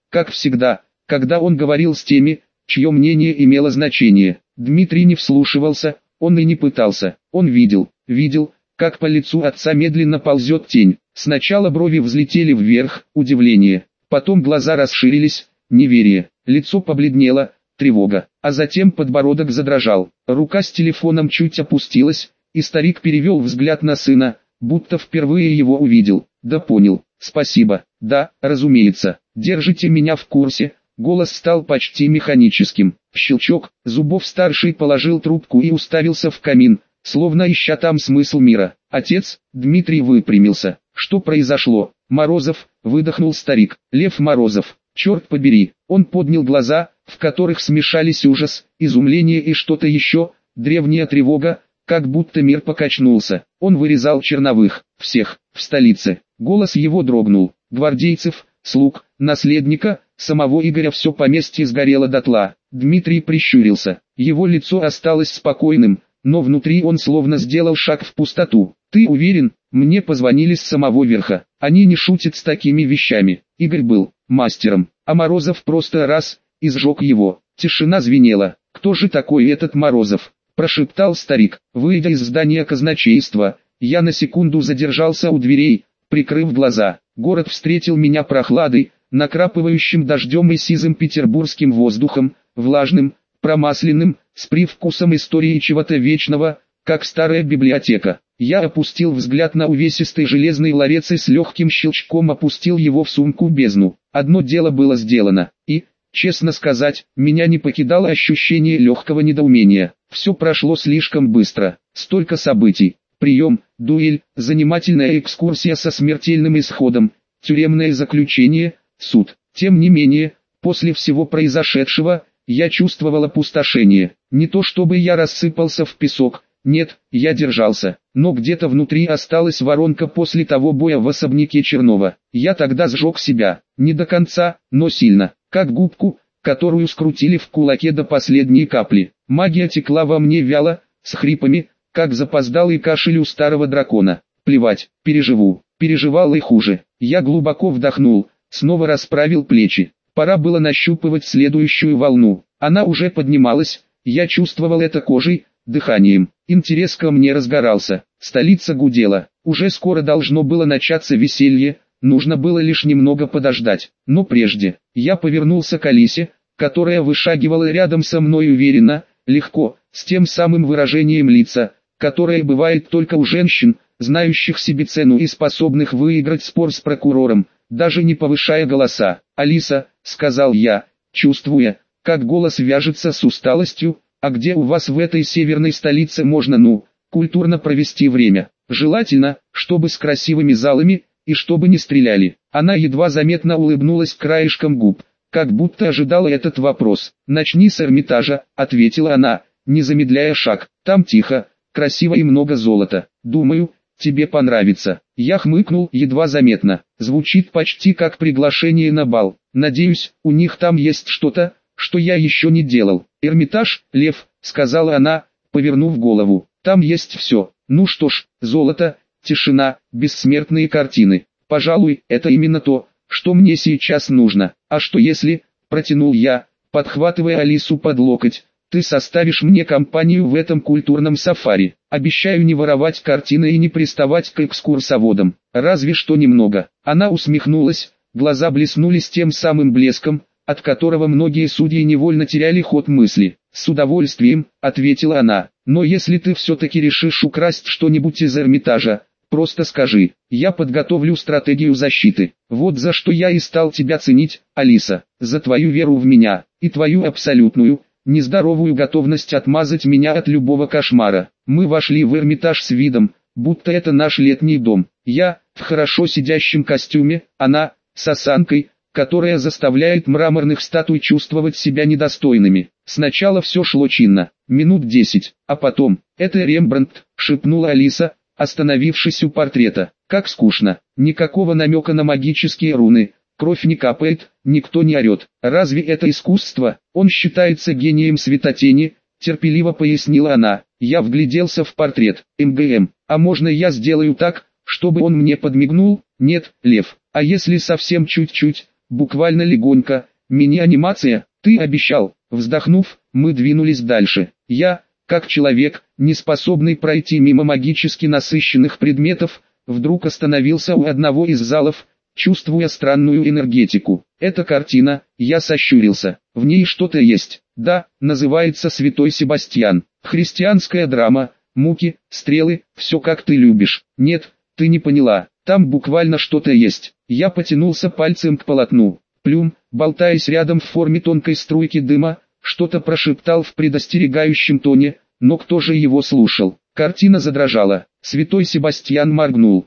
как всегда, когда он говорил с теми, чье мнение имело значение. Дмитрий не вслушивался, он и не пытался. Он видел, как по лицу отца медленно ползет тень. Сначала брови взлетели вверх, удивление, потом глаза расширились, неверие, лицо побледнело, тревога, а затем подбородок задрожал. Рука с телефоном чуть опустилась, и старик перевел взгляд на сына, будто впервые его увидел. Да понял, спасибо, да, разумеется, держите меня в курсе. Голос стал почти механическим. Щелчок, Зубов-старший положил трубку и уставился в камин, словно ища там смысл мира. Отец, Дмитрий выпрямился. Что произошло? Морозов, выдохнул старик. Лев Морозов, черт побери. Он поднял глаза, в которых смешались ужас, изумление и что-то еще, древняя тревога, как будто мир покачнулся. Он вырезал черновых, всех, в столице. Голос его дрогнул. Гвардейцев, слуг, наследника, самого Игоря все поместье сгорело дотла. Дмитрий прищурился. Его лицо осталось спокойным, но внутри он словно сделал шаг в пустоту. «Ты уверен?» Мне позвонили с самого верха. Они не шутят с такими вещами. Игорь был мастером, а Морозов просто раз и сжег его. Тишина звенела. «Кто же такой этот Морозов?» Прошептал старик. Выйдя из здания казначейства, я на секунду задержался у дверей, прикрыв глаза. Город встретил меня прохладой, накрапывающим дождем и сизым петербургским воздухом, влажным, промасленным, с привкусом истории чего-то вечного, как старая библиотека. Я опустил взгляд на увесистый железный ларец и с легким щелчком опустил его в сумку-бездну. Одно дело было сделано, и, честно сказать, меня не покидало ощущение легкого недоумения. Все прошло слишком быстро, столько событий. Прием, дуэль, занимательная экскурсия со смертельным исходом, тюремное заключение, суд. Тем не менее, после всего произошедшего, я чувствовал опустошение. Не то чтобы я рассыпался в песок, нет, я держался, но где-то внутри осталась воронка после того боя в особняке Чернова. Я тогда сжег себя, не до конца, но сильно, как губку, которую скрутили в кулаке до последней капли. Магия текла во мне вяло, с хрипами, как запоздалый кашель у старого дракона. Плевать, переживу, переживал и хуже. Я глубоко вдохнул, снова расправил плечи. Пора было нащупывать следующую волну. Она уже поднималась, я чувствовал это кожей, дыханием. Интерес ко мне разгорался, столица гудела. Уже скоро должно было начаться веселье, нужно было лишь немного подождать. Но прежде, я повернулся к Алисе, которая вышагивала рядом со мной уверенно, легко, с тем самым выражением лица, которое бывает только у женщин, знающих себе цену и способных выиграть спор с прокурором, даже не повышая голоса. «Алиса», — сказал я, чувствуя, как голос вяжется с усталостью, «а где у вас в этой северной столице можно, культурно провести время? Желательно, чтобы с красивыми залами, и чтобы не стреляли». Она едва заметно улыбнулась краешком губ, как будто ожидала этот вопрос. «Начни с Эрмитажа», — ответила она, не замедляя шаг. «Там тихо, красиво и много золота. Думаю, тебе понравится». Я хмыкнул едва заметно. Звучит почти как приглашение на бал. Надеюсь, у них там есть что-то, что я еще не делал. «Эрмитаж, Лев», — сказала она, повернув голову. «Там есть все. Ну что ж, золото, тишина, бессмертные картины. Пожалуй, это именно то, что мне сейчас нужно. А что если, протянул я, подхватывая Алису под локоть, ты составишь мне компанию в этом культурном сафари. Обещаю не воровать картины и не приставать к экскурсоводам. Разве что немного». Она усмехнулась, глаза блеснули с тем самым блеском, от которого многие судьи невольно теряли ход мысли. «С удовольствием», — ответила она, — «но если ты все-таки решишь украсть что-нибудь из Эрмитажа, просто скажи, я подготовлю стратегию защиты. Вот за что я и стал тебя ценить, Алиса, за твою веру в меня, и твою абсолютную, нездоровую готовность отмазать меня от любого кошмара». Мы вошли в Эрмитаж с видом, будто это наш летний дом. Я, в хорошо сидящем костюме, она, с осанкой, которая заставляет мраморных статуй чувствовать себя недостойными. Сначала все шло чинно, минут 10, а потом, «Это Рембрандт», — шепнула Алиса, остановившись у портрета. «Как скучно, никакого намека на магические руны, кровь не капает, никто не орет. Разве это искусство? Он считается гением светотени», — терпеливо пояснила она. Я вгляделся в портрет. «МГМ, а можно я сделаю так, чтобы он мне подмигнул?» «Нет, Лев, а если совсем чуть-чуть?» буквально легонько. Мини-анимация, ты обещал. Вздохнув, мы двинулись дальше. Я, как человек, не способный пройти мимо магически насыщенных предметов, вдруг остановился у одного из залов, чувствуя странную энергетику. Эта картина, я сощурился, в ней что-то есть. Да, называется «Святой Себастьян». Христианская драма, муки, стрелы, все как ты любишь. Нет, ты не поняла, там буквально что-то есть. Я потянулся пальцем к полотну. Плюм, болтаясь рядом в форме тонкой струйки дыма, что-то прошептал в предостерегающем тоне, но кто же его слушал? Картина задрожала. Святой Себастьян моргнул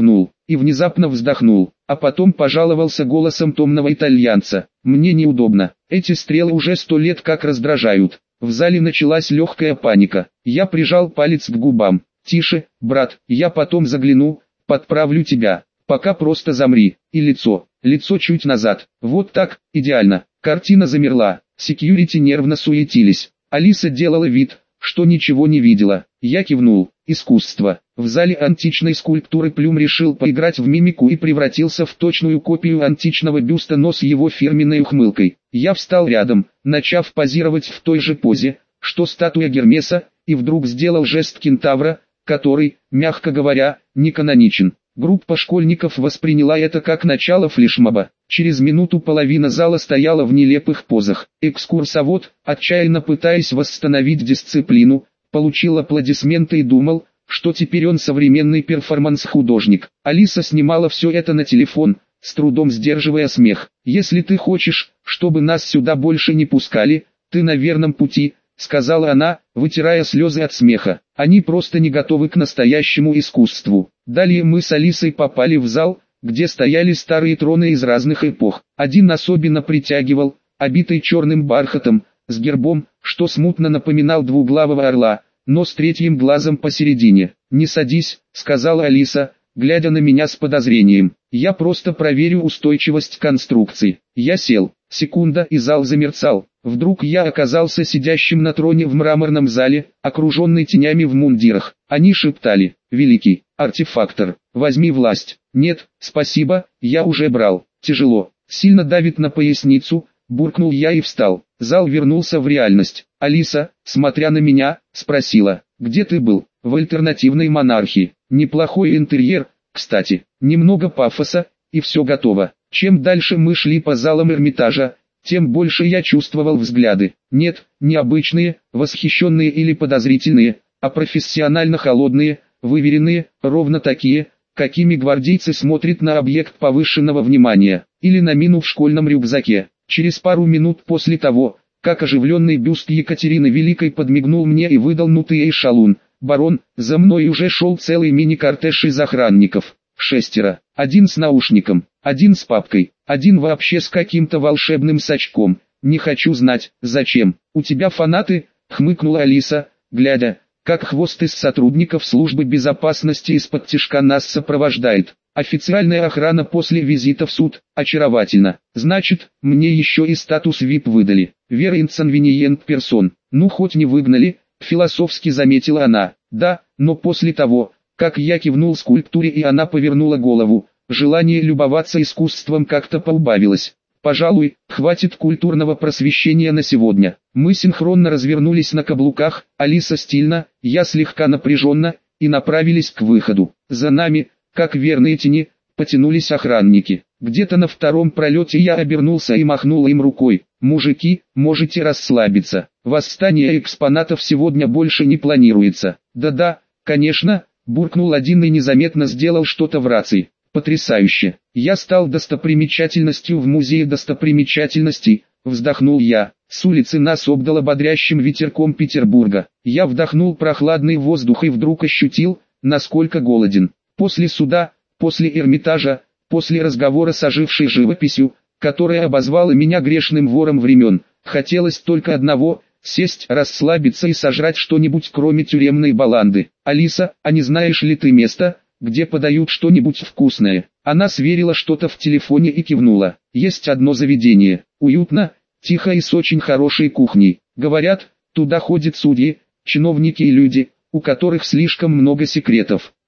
и внезапно вздохнул, а потом пожаловался голосом томного итальянца. «Мне неудобно, эти стрелы уже 100 лет как раздражают». В зале началась легкая паника. Я прижал палец к губам. «Тише, брат, я потом загляну, подправлю тебя. Пока просто замри». И лицо чуть назад. Вот так, идеально. Картина замерла. Секьюрити нервно суетились. Алиса делала вид, что ничего не видела. Я кивнул. Искусство. В зале античной скульптуры Плюм решил поиграть в мимику и превратился в точную копию античного бюста, но с его фирменной ухмылкой. Я встал рядом, начав позировать в той же позе, что статуя Гермеса, и вдруг сделал жест кентавра, который, мягко говоря, не каноничен. Группа школьников восприняла это как начало флешмоба. Через минуту половина зала стояла в нелепых позах. Экскурсовод, отчаянно пытаясь восстановить дисциплину, получил аплодисменты и думал, что теперь он современный перформанс-художник. Алиса снимала все это на телефон, с трудом сдерживая смех. «Если ты хочешь, чтобы нас сюда больше не пускали, ты на верном пути», — сказала она, вытирая слезы от смеха. «Они просто не готовы к настоящему искусству». Далее мы с Алисой попали в зал, где стояли старые троны из разных эпох. Один особенно притягивал, обитый черным бархатом, с гербом, что смутно напоминал двуглавого орла, но с третьим глазом посередине. «Не садись», — сказала Алиса, глядя на меня с подозрением. «Я просто проверю устойчивость конструкции». Я сел. Секунда, и зал замерцал. Вдруг я оказался сидящим на троне в мраморном зале, окруженный тенями в мундирах. Они шептали: «Великий артефактор, возьми власть». «Нет, спасибо, я уже брал». «Тяжело, сильно давит на поясницу», — буркнул я и встал. Зал вернулся в реальность. Алиса, смотря на меня, спросила: «Где ты был?» «В альтернативной монархии. Неплохой интерьер, кстати, немного пафоса, и все готово». Чем дальше мы шли по залам Эрмитажа, тем больше я чувствовал взгляды. Нет, не обычные, восхищенные или подозрительные, а профессионально холодные, выверенные, ровно такие, какими гвардейцы смотрят на объект повышенного внимания, или на мину в школьном рюкзаке. Через пару минут после того, как оживленный бюст Екатерины Великой подмигнул мне и выдал нутый шалун, «Барон», за мной уже шел целый мини-кортеж из охранников. 6. Один с наушником, один с папкой, один вообще с каким-то волшебным сачком. «Не хочу знать, зачем. У тебя фанаты?» — хмыкнула Алиса, глядя, как хвост из сотрудников службы безопасности из-под тишка нас сопровождает. «Официальная охрана после визита в суд. Очаровательно. Значит, мне еще и статус VIP выдали. Вера инконвениент персон. Ну хоть не выгнали», — философски заметила она. «Да, но после того, как я кивнул скульптуре и она повернула голову, желание любоваться искусством как-то поубавилось. Пожалуй, хватит культурного просвещения на сегодня». Мы синхронно развернулись на каблуках, Алиса стильно, я слегка напряженно, и направились к выходу. За нами, как верные тени, потянулись охранники. Где-то на втором пролете я обернулся и махнул им рукой. «Мужики, можете расслабиться. Восстание экспонатов сегодня больше не планируется». «Да-да, конечно», — буркнул один и незаметно сделал что-то в рации. «Потрясающе! Я стал достопримечательностью в музее достопримечательностей», — вздохнул я. С улицы нас обдало бодрящим ветерком Петербурга. Я вдохнул прохладный воздух и вдруг ощутил, насколько голоден. После суда, после Эрмитажа, после разговора с ожившей живописью, которая обозвала меня грешным вором времен, хотелось только одного — сесть, расслабиться и сожрать что-нибудь кроме тюремной баланды. «Алиса, а не знаешь ли ты место, где подают что-нибудь вкусное?» Она сверила что-то в телефоне и кивнула. «Есть одно заведение. Уютно, тихо и с очень хорошей кухней. Говорят, туда ходят судьи, чиновники и люди, у которых слишком много секретов.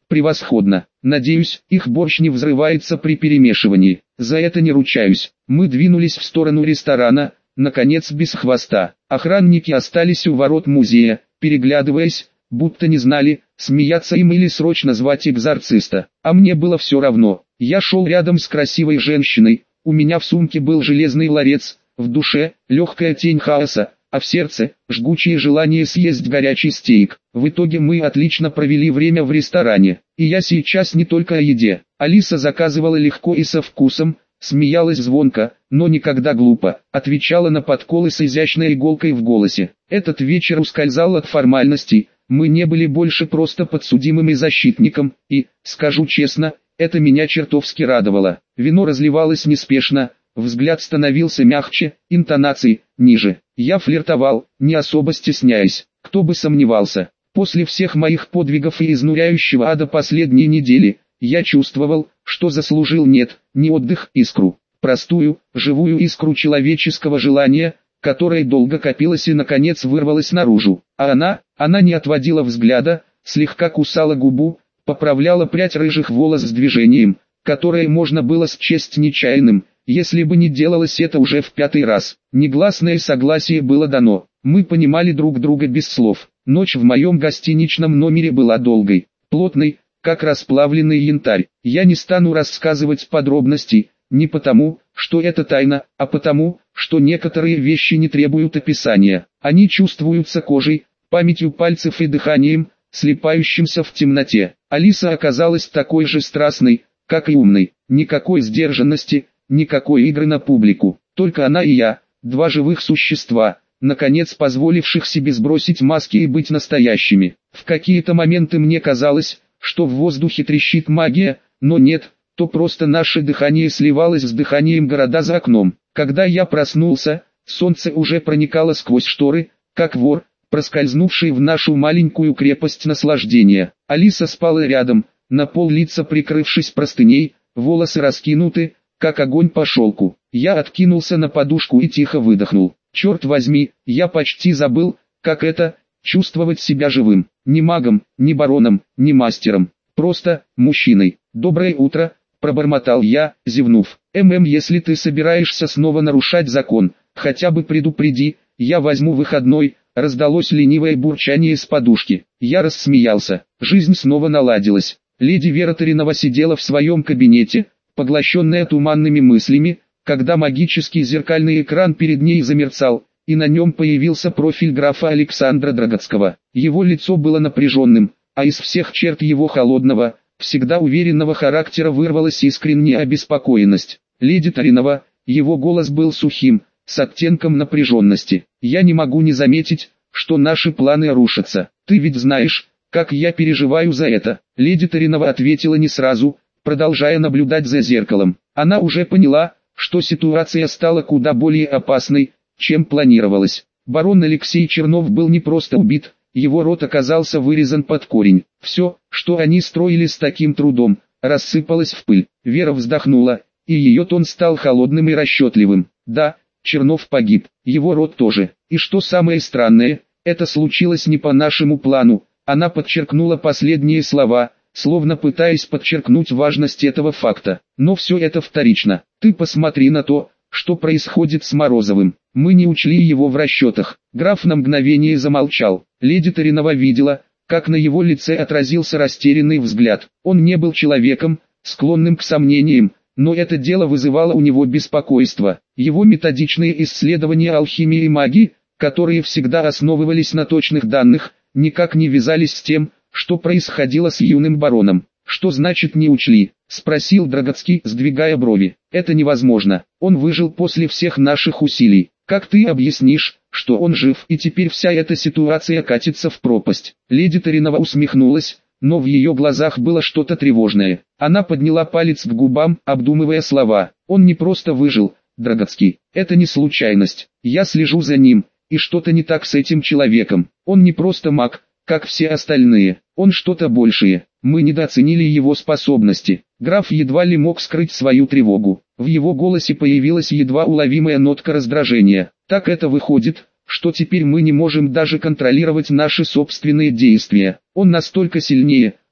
Превосходно. Надеюсь, их борщ не взрывается при перемешивании. За это не ручаюсь. Мы двинулись в сторону ресторана, наконец без хвоста. Охранники остались у ворот музея, переглядываясь, будто не знали, смеяться им или срочно звать экзорциста. А мне было все равно. Я шел рядом с красивой женщиной, у меня в сумке был железный ларец, в душе легкая тень хаоса, а в сердце жгучее желание съесть горячий стейк. В итоге мы отлично провели время в ресторане. И я сейчас не только о еде. Алиса заказывала легко и со вкусом, смеялась звонко, но никогда глупо, отвечала на подколы с изящной иголкой в голосе. Этот вечер ускользал от формальностей, мы не были больше просто подсудимым и защитником, и, скажу честно, это меня чертовски радовало. Вино разливалось неспешно, взгляд становился мягче, интонации ниже. Я флиртовал, не особо стесняясь. Кто бы сомневался. После всех моих подвигов и изнуряющего ада последней недели, я чувствовал, что заслужил не отдых, искру. Простую, живую искру человеческого желания, которая долго копилась и наконец вырвалась наружу. А она не отводила взгляда, слегка кусала губу, поправляла прядь рыжих волос с движением, которое можно было счесть нечаянным, если бы не делалось это уже в 5-й раз. Негласное согласие было дано. Мы понимали друг друга без слов. Ночь в моем гостиничном номере была долгой, плотной, как расплавленный янтарь. Я не стану рассказывать подробностей, не потому, что это тайна, а потому, что некоторые вещи не требуют описания. Они чувствуются кожей, памятью пальцев и дыханием, слипающимся в темноте. Алиса оказалась такой же страстной, как и умной. Никакой сдержанности, никакой игры на публику. Только она и я, два живых существа, наконец позволивших себе сбросить маски и быть настоящими. В какие-то моменты мне казалось, что в воздухе трещит магия, но нет, то просто наше дыхание сливалось с дыханием города за окном. Когда я проснулся, солнце уже проникало сквозь шторы, как вор, проскользнувший в нашу маленькую крепость наслаждения. Алиса спала рядом, на пол-лица прикрывшись простыней, волосы раскинуты, как огонь по шелку. Я откинулся на подушку и тихо выдохнул. Черт возьми, я почти забыл, как это, чувствовать себя живым. Ни магом, ни бароном, ни мастером. Просто, мужчиной. «Доброе утро», пробормотал я, зевнув. Если ты собираешься снова нарушать закон, хотя бы предупреди, я возьму выходной», раздалось ленивое бурчание с подушки. Я рассмеялся. Жизнь снова наладилась. Леди Вера Таринова сидела в своем кабинете, поглощенная туманными мыслями, когда магический зеркальный экран перед ней замерцал, и на нем появился профиль графа Александра Драгоцкого. Его лицо было напряженным, а из всех черт его холодного, всегда уверенного характера вырвалась искренняя обеспокоенность. «Леди Таринова», его голос был сухим, с оттенком напряженности. «Я не могу не заметить, что наши планы рушатся. Ты ведь знаешь, как я переживаю за это». Леди Таринова ответила не сразу, продолжая наблюдать за зеркалом. Она уже поняла, что ситуация стала куда более опасной, чем планировалось. Барон Алексей Чернов был не просто убит, его род оказался вырезан под корень. Все, что они строили с таким трудом, рассыпалось в пыль. Вера вздохнула, и ее тон стал холодным и расчетливым. Да, Чернов погиб, его род тоже. И что самое странное, это случилось не по нашему плану. Она подчеркнула последние слова, словно пытаясь подчеркнуть важность этого факта. Но все это вторично. Ты посмотри на то, что происходит с Морозовым. Мы не учли его в расчетах. Граф на мгновение замолчал. Леди Таринова видела, как на его лице отразился растерянный взгляд. Он не был человеком, склонным к сомнениям, но это дело вызывало у него беспокойство. Его методичные исследования алхимии и магии, которые всегда основывались на точных данных, никак не вязались с тем, что происходило с юным бароном. «Что значит не учли?» – спросил Драгоцкий, сдвигая брови. «Это невозможно. Он выжил после всех наших усилий. Как ты объяснишь, что он жив и теперь вся эта ситуация катится в пропасть?» Леди Таринова усмехнулась, но в ее глазах было что-то тревожное. Она подняла палец к губам, обдумывая слова. «Он не просто выжил, Драгоцкий. Это не случайность. Я слежу за ним, и что-то не так с этим человеком. Он не просто маг, как все остальные. Он что-то большее. Мы недооценили его способности». Граф едва ли мог скрыть свою тревогу. В его голосе появилась едва уловимая нотка раздражения. «Так это выходит, что теперь мы не можем даже контролировать наши собственные действия. Он настолько сильнее,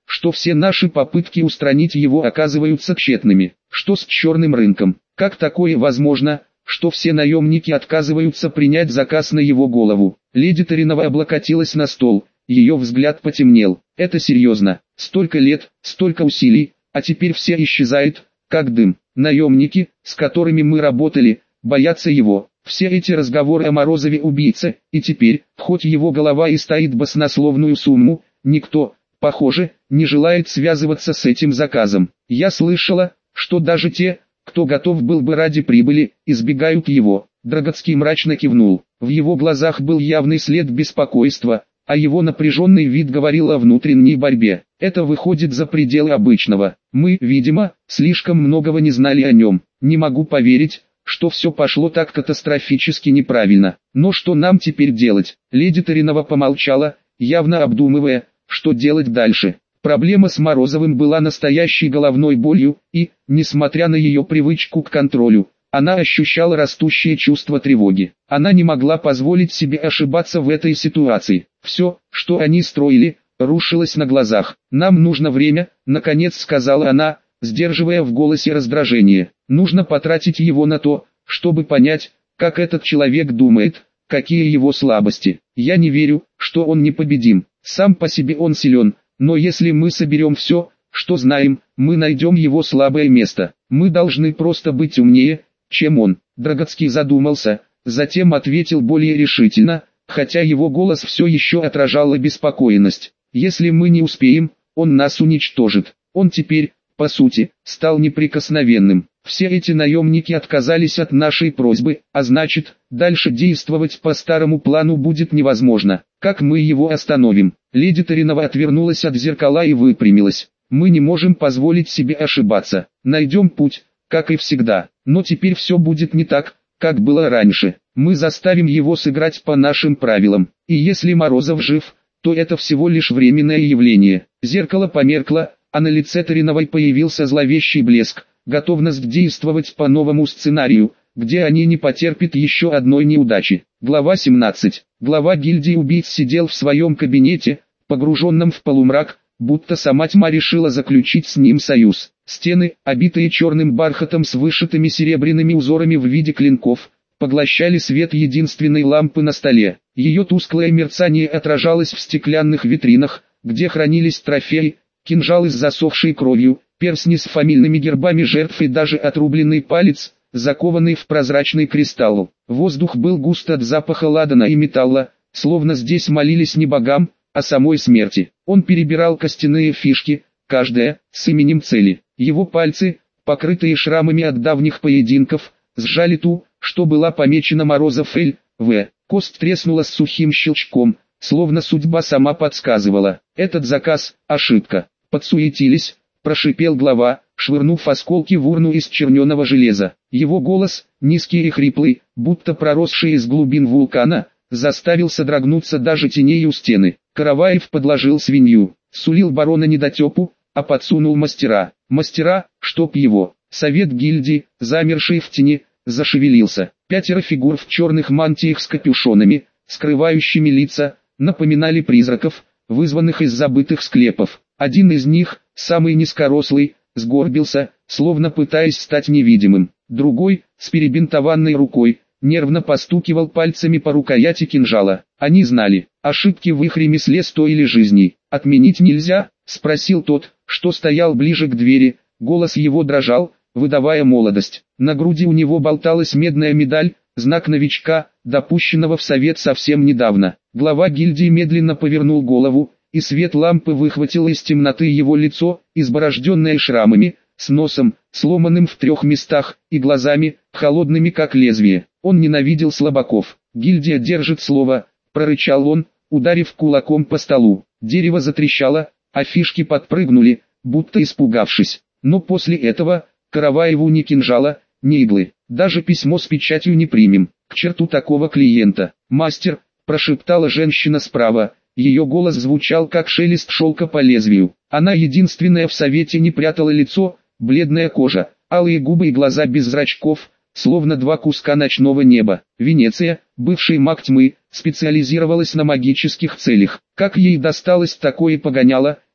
что все наши попытки устранить его оказываются тщетными. Что с черным рынком? Как такое возможно, что все наемники отказываются принять заказ на его голову? Леди Таринова облокотилась на стол, ее взгляд потемнел. Это серьезно. Столько лет, столько усилий, а теперь все исчезает, как дым. Наемники, с которыми мы работали, боятся его. Все эти разговоры о Морозове убийце, и теперь, хоть его голова и стоит баснословную сумму, никто, похоже, не желает связываться с этим заказом. Я слышала, что даже те, кто готов был бы ради прибыли, избегают его. Драгоцкий мрачно кивнул. В его глазах был явный след беспокойства, а его напряженный вид говорил о внутренней борьбе. Это выходит за пределы обычного. Мы, видимо, слишком многого не знали о нем. Не могу поверить, что все пошло так катастрофически неправильно. Но что нам теперь делать? Леди Таринова помолчала, явно обдумывая, что делать дальше. Проблема с Морозовым была настоящей головной болью, и, несмотря на ее привычку к контролю, она ощущала растущее чувство тревоги. Она не могла позволить себе ошибаться в этой ситуации. Все, что они строили, рушилось на глазах. «Нам нужно время», — наконец сказала она, сдерживая в голосе раздражение. «Нужно потратить его на то, чтобы понять, как этот человек думает, какие его слабости. Я не верю, что он непобедим. Сам по себе он силен, но если мы соберем все, что знаем, мы найдем его слабое место. Мы должны просто быть умнее, чем он». Драгоцкий задумался, затем ответил более решительно, хотя его голос все еще отражал обеспокоенность. «Если мы не успеем, он нас уничтожит. Он теперь, по сути, стал неприкосновенным. Все эти наемники отказались от нашей просьбы, а значит, дальше действовать по старому плану будет невозможно. Как мы его остановим?» Леди Таринова отвернулась от зеркала и выпрямилась. «Мы не можем позволить себе ошибаться. Найдем путь, как и всегда. Но теперь все будет не так, как было раньше. Мы заставим его сыграть по нашим правилам. И если Морозов жив, то это всего лишь временное явление». Зеркало померкло, а на лице Тариновой появился зловещий блеск, готовность действовать по новому сценарию, где они не потерпят еще одной неудачи. Глава 17. Глава гильдии убийц сидел в своем кабинете, погруженном в полумрак, будто сама тьма решила заключить с ним союз. Стены, обитые черным бархатом с вышитыми серебряными узорами в виде клинков, поглощали свет единственной лампы на столе. Ее тусклое мерцание отражалось в стеклянных витринах, где хранились трофеи, кинжалы с засохшей кровью, перстни с фамильными гербами жертв и даже отрубленный палец, закованный в прозрачный кристалл. Воздух был густ от запаха ладана и металла, словно здесь молились не богам, а самой смерти. Он перебирал костяные фишки, каждая с именем цели. Его пальцы, покрытые шрамами от давних поединков, сжали ту, что была помечена Морозов Л.В. Кость треснула с сухим щелчком, словно судьба сама подсказывала. «Этот заказ – ошибка. Подсуетились», – прошипел глава, швырнув осколки в урну из черненого железа. Его голос, низкий и хриплый, будто проросший из глубин вулкана, заставил содрогнуться даже теней у стены. Караваев подложил свинью, сулил барона недотепу, а подсунул мастера. Мастера, чтоб его. Совет гильдии, замерший в тени, зашевелился. 5 фигур в черных мантиях с капюшонами, скрывающими лица, напоминали призраков, вызванных из забытых склепов. Один из них, самый низкорослый, сгорбился, словно пытаясь стать невидимым. Другой, с перебинтованной рукой, нервно постукивал пальцами по рукояти кинжала. Они знали, ошибки в их ремесле стоили жизней. «Отменить нельзя?» – спросил тот, что стоял ближе к двери. Голос его дрожал, выдавая молодость. На груди у него болталась медная медаль, знак новичка, допущенного в совет совсем недавно. Глава гильдии медленно повернул голову, и свет лампы выхватил из темноты его лицо, изборожденное шрамами, с носом, сломанным в 3 местах, и глазами, холодными как лезвие. Он ненавидел слабаков. «Гильдия держит слово», — прорычал он, ударив кулаком по столу. Дерево затрещало, а фишки подпрыгнули, будто испугавшись. Но после этого, Караваеву ни кинжала, ни иглы, даже письмо с печатью не примем. К черту такого клиента. «Мастер», — прошептала женщина справа, ее голос звучал как шелест шелка по лезвию. Она единственная в совете не прятала лицо, бледная кожа, алые губы и глаза без зрачков, словно 2 куска ночного неба. Венеция, бывший маг тьмы, специализировалась на магических целях. Как ей досталось такое погоняло,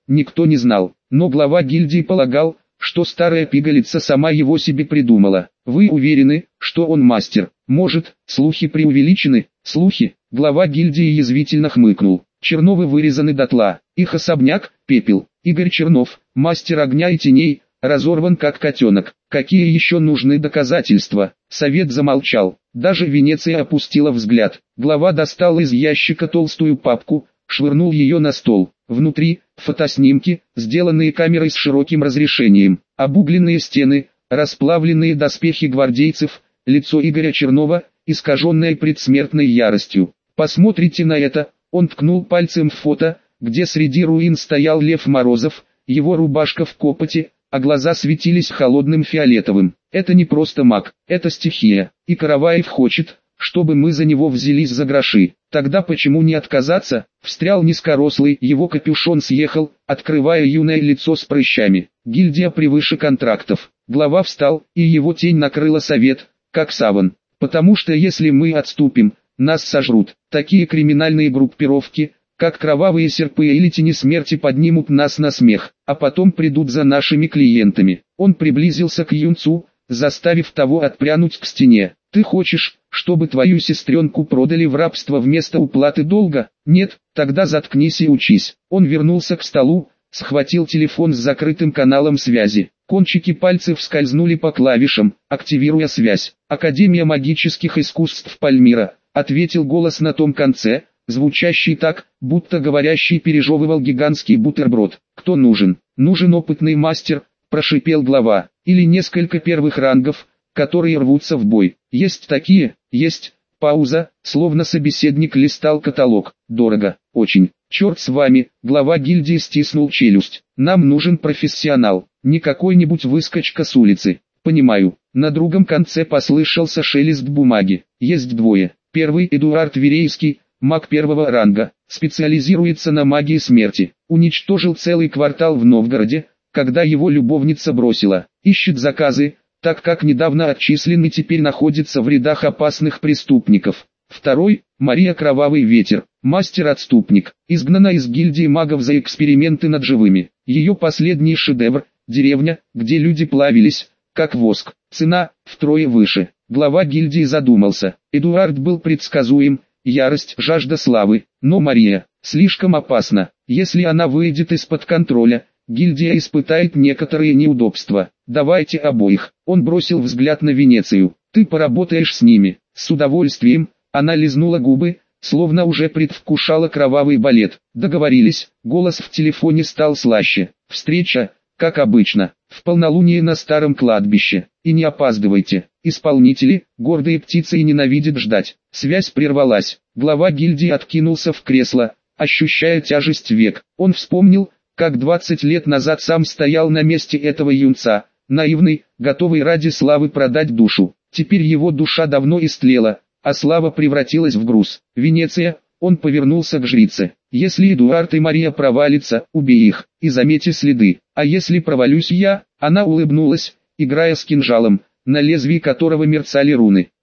никто не знал, но глава гильдии полагал, что старая пигалица сама его себе придумала. Вы уверены, что он мастер? Может, слухи преувеличены? Слухи? Глава гильдии язвительно хмыкнул. Черновы вырезаны дотла, их особняк – пепел. Игорь Чернов, мастер огня и теней, разорван как котенок. Какие еще нужны доказательства? Совет замолчал. Даже Венеция опустила взгляд. Глава достал из ящика толстую папку, швырнул ее на стол. Внутри – фотоснимки, сделанные камерой с широким разрешением. Обугленные стены, расплавленные доспехи гвардейцев, лицо Игоря Чернова, искаженное предсмертной яростью. Посмотрите на это. Он ткнул пальцем в фото, где среди руин стоял Лев Морозов, его рубашка в копоти, а глаза светились холодным фиолетовым. Это не просто маг, это стихия, и Караваев хочет, чтобы мы за него взялись за гроши. Тогда почему не отказаться? Встрял низкорослый, его капюшон съехал, открывая юное лицо с прыщами. Гильдия превыше контрактов. Глава встал, и его тень накрыла совет, как саван. Потому что если мы отступим, нас сожрут. Такие криминальные группировки, как кровавые серпы или тени смерти, поднимут нас на смех, а потом придут за нашими клиентами. Он приблизился к юнцу, заставив того отпрянуть к стене. Ты хочешь, чтобы твою сестренку продали в рабство вместо уплаты долга? Нет, тогда заткнись и учись. Он вернулся к столу, схватил телефон с закрытым каналом связи. Кончики пальцев скользнули по клавишам, активируя связь. Академия магических искусств Пальмира. Ответил голос на том конце, звучащий так, будто говорящий пережевывал гигантский бутерброд. «Кто нужен?» «Нужен опытный мастер», – прошипел глава, – «или несколько первых рангов, которые рвутся в бой. Есть такие?» «Есть». Пауза, словно собеседник листал каталог. «Дорого, очень». «Черт с вами», – глава гильдии стиснул челюсть. «Нам нужен профессионал, не какой-нибудь выскочка с улицы». «Понимаю». На другом конце послышался шелест бумаги. «Есть двое. Первый – Эдуард Верейский, маг первого ранга, специализируется на магии смерти. Уничтожил целый квартал в Новгороде, когда его любовница бросила. Ищет заказы, так как недавно отчислен и теперь находится в рядах опасных преступников. Второй – Мария Кровавый Ветер, мастер-отступник, изгнана из гильдии магов за эксперименты над живыми. Ее последний шедевр – деревня, где люди плавились, как воск. Цена – втрое выше». Глава гильдии задумался. Эдуард был предсказуем, ярость, жажда славы, но Мария слишком опасна. Если она выйдет из-под контроля, гильдия испытает некоторые неудобства. Давайте обоих. Он бросил взгляд на Венецию. Ты поработаешь с ними. С удовольствием. Она лизнула губы, словно уже предвкушала кровавый балет. Договорились. Голос в телефоне стал слаще. Встреча, как обычно, в полнолуние на старом кладбище. И не опаздывайте. Исполнители, гордые птицы, и ненавидят ждать. Связь прервалась. Глава гильдии откинулся в кресло, ощущая тяжесть век. Он вспомнил, как 20 лет назад сам стоял на месте этого юнца, наивный, готовый ради славы продать душу. Теперь его душа давно истлела, а слава превратилась в груз. Венеция, он повернулся к жрице. Если Эдуард и Мария провалятся, убей их, и заметьте следы. А если провалюсь я? Она улыбнулась, играя с кинжалом, на лезвии которого мерцали руны.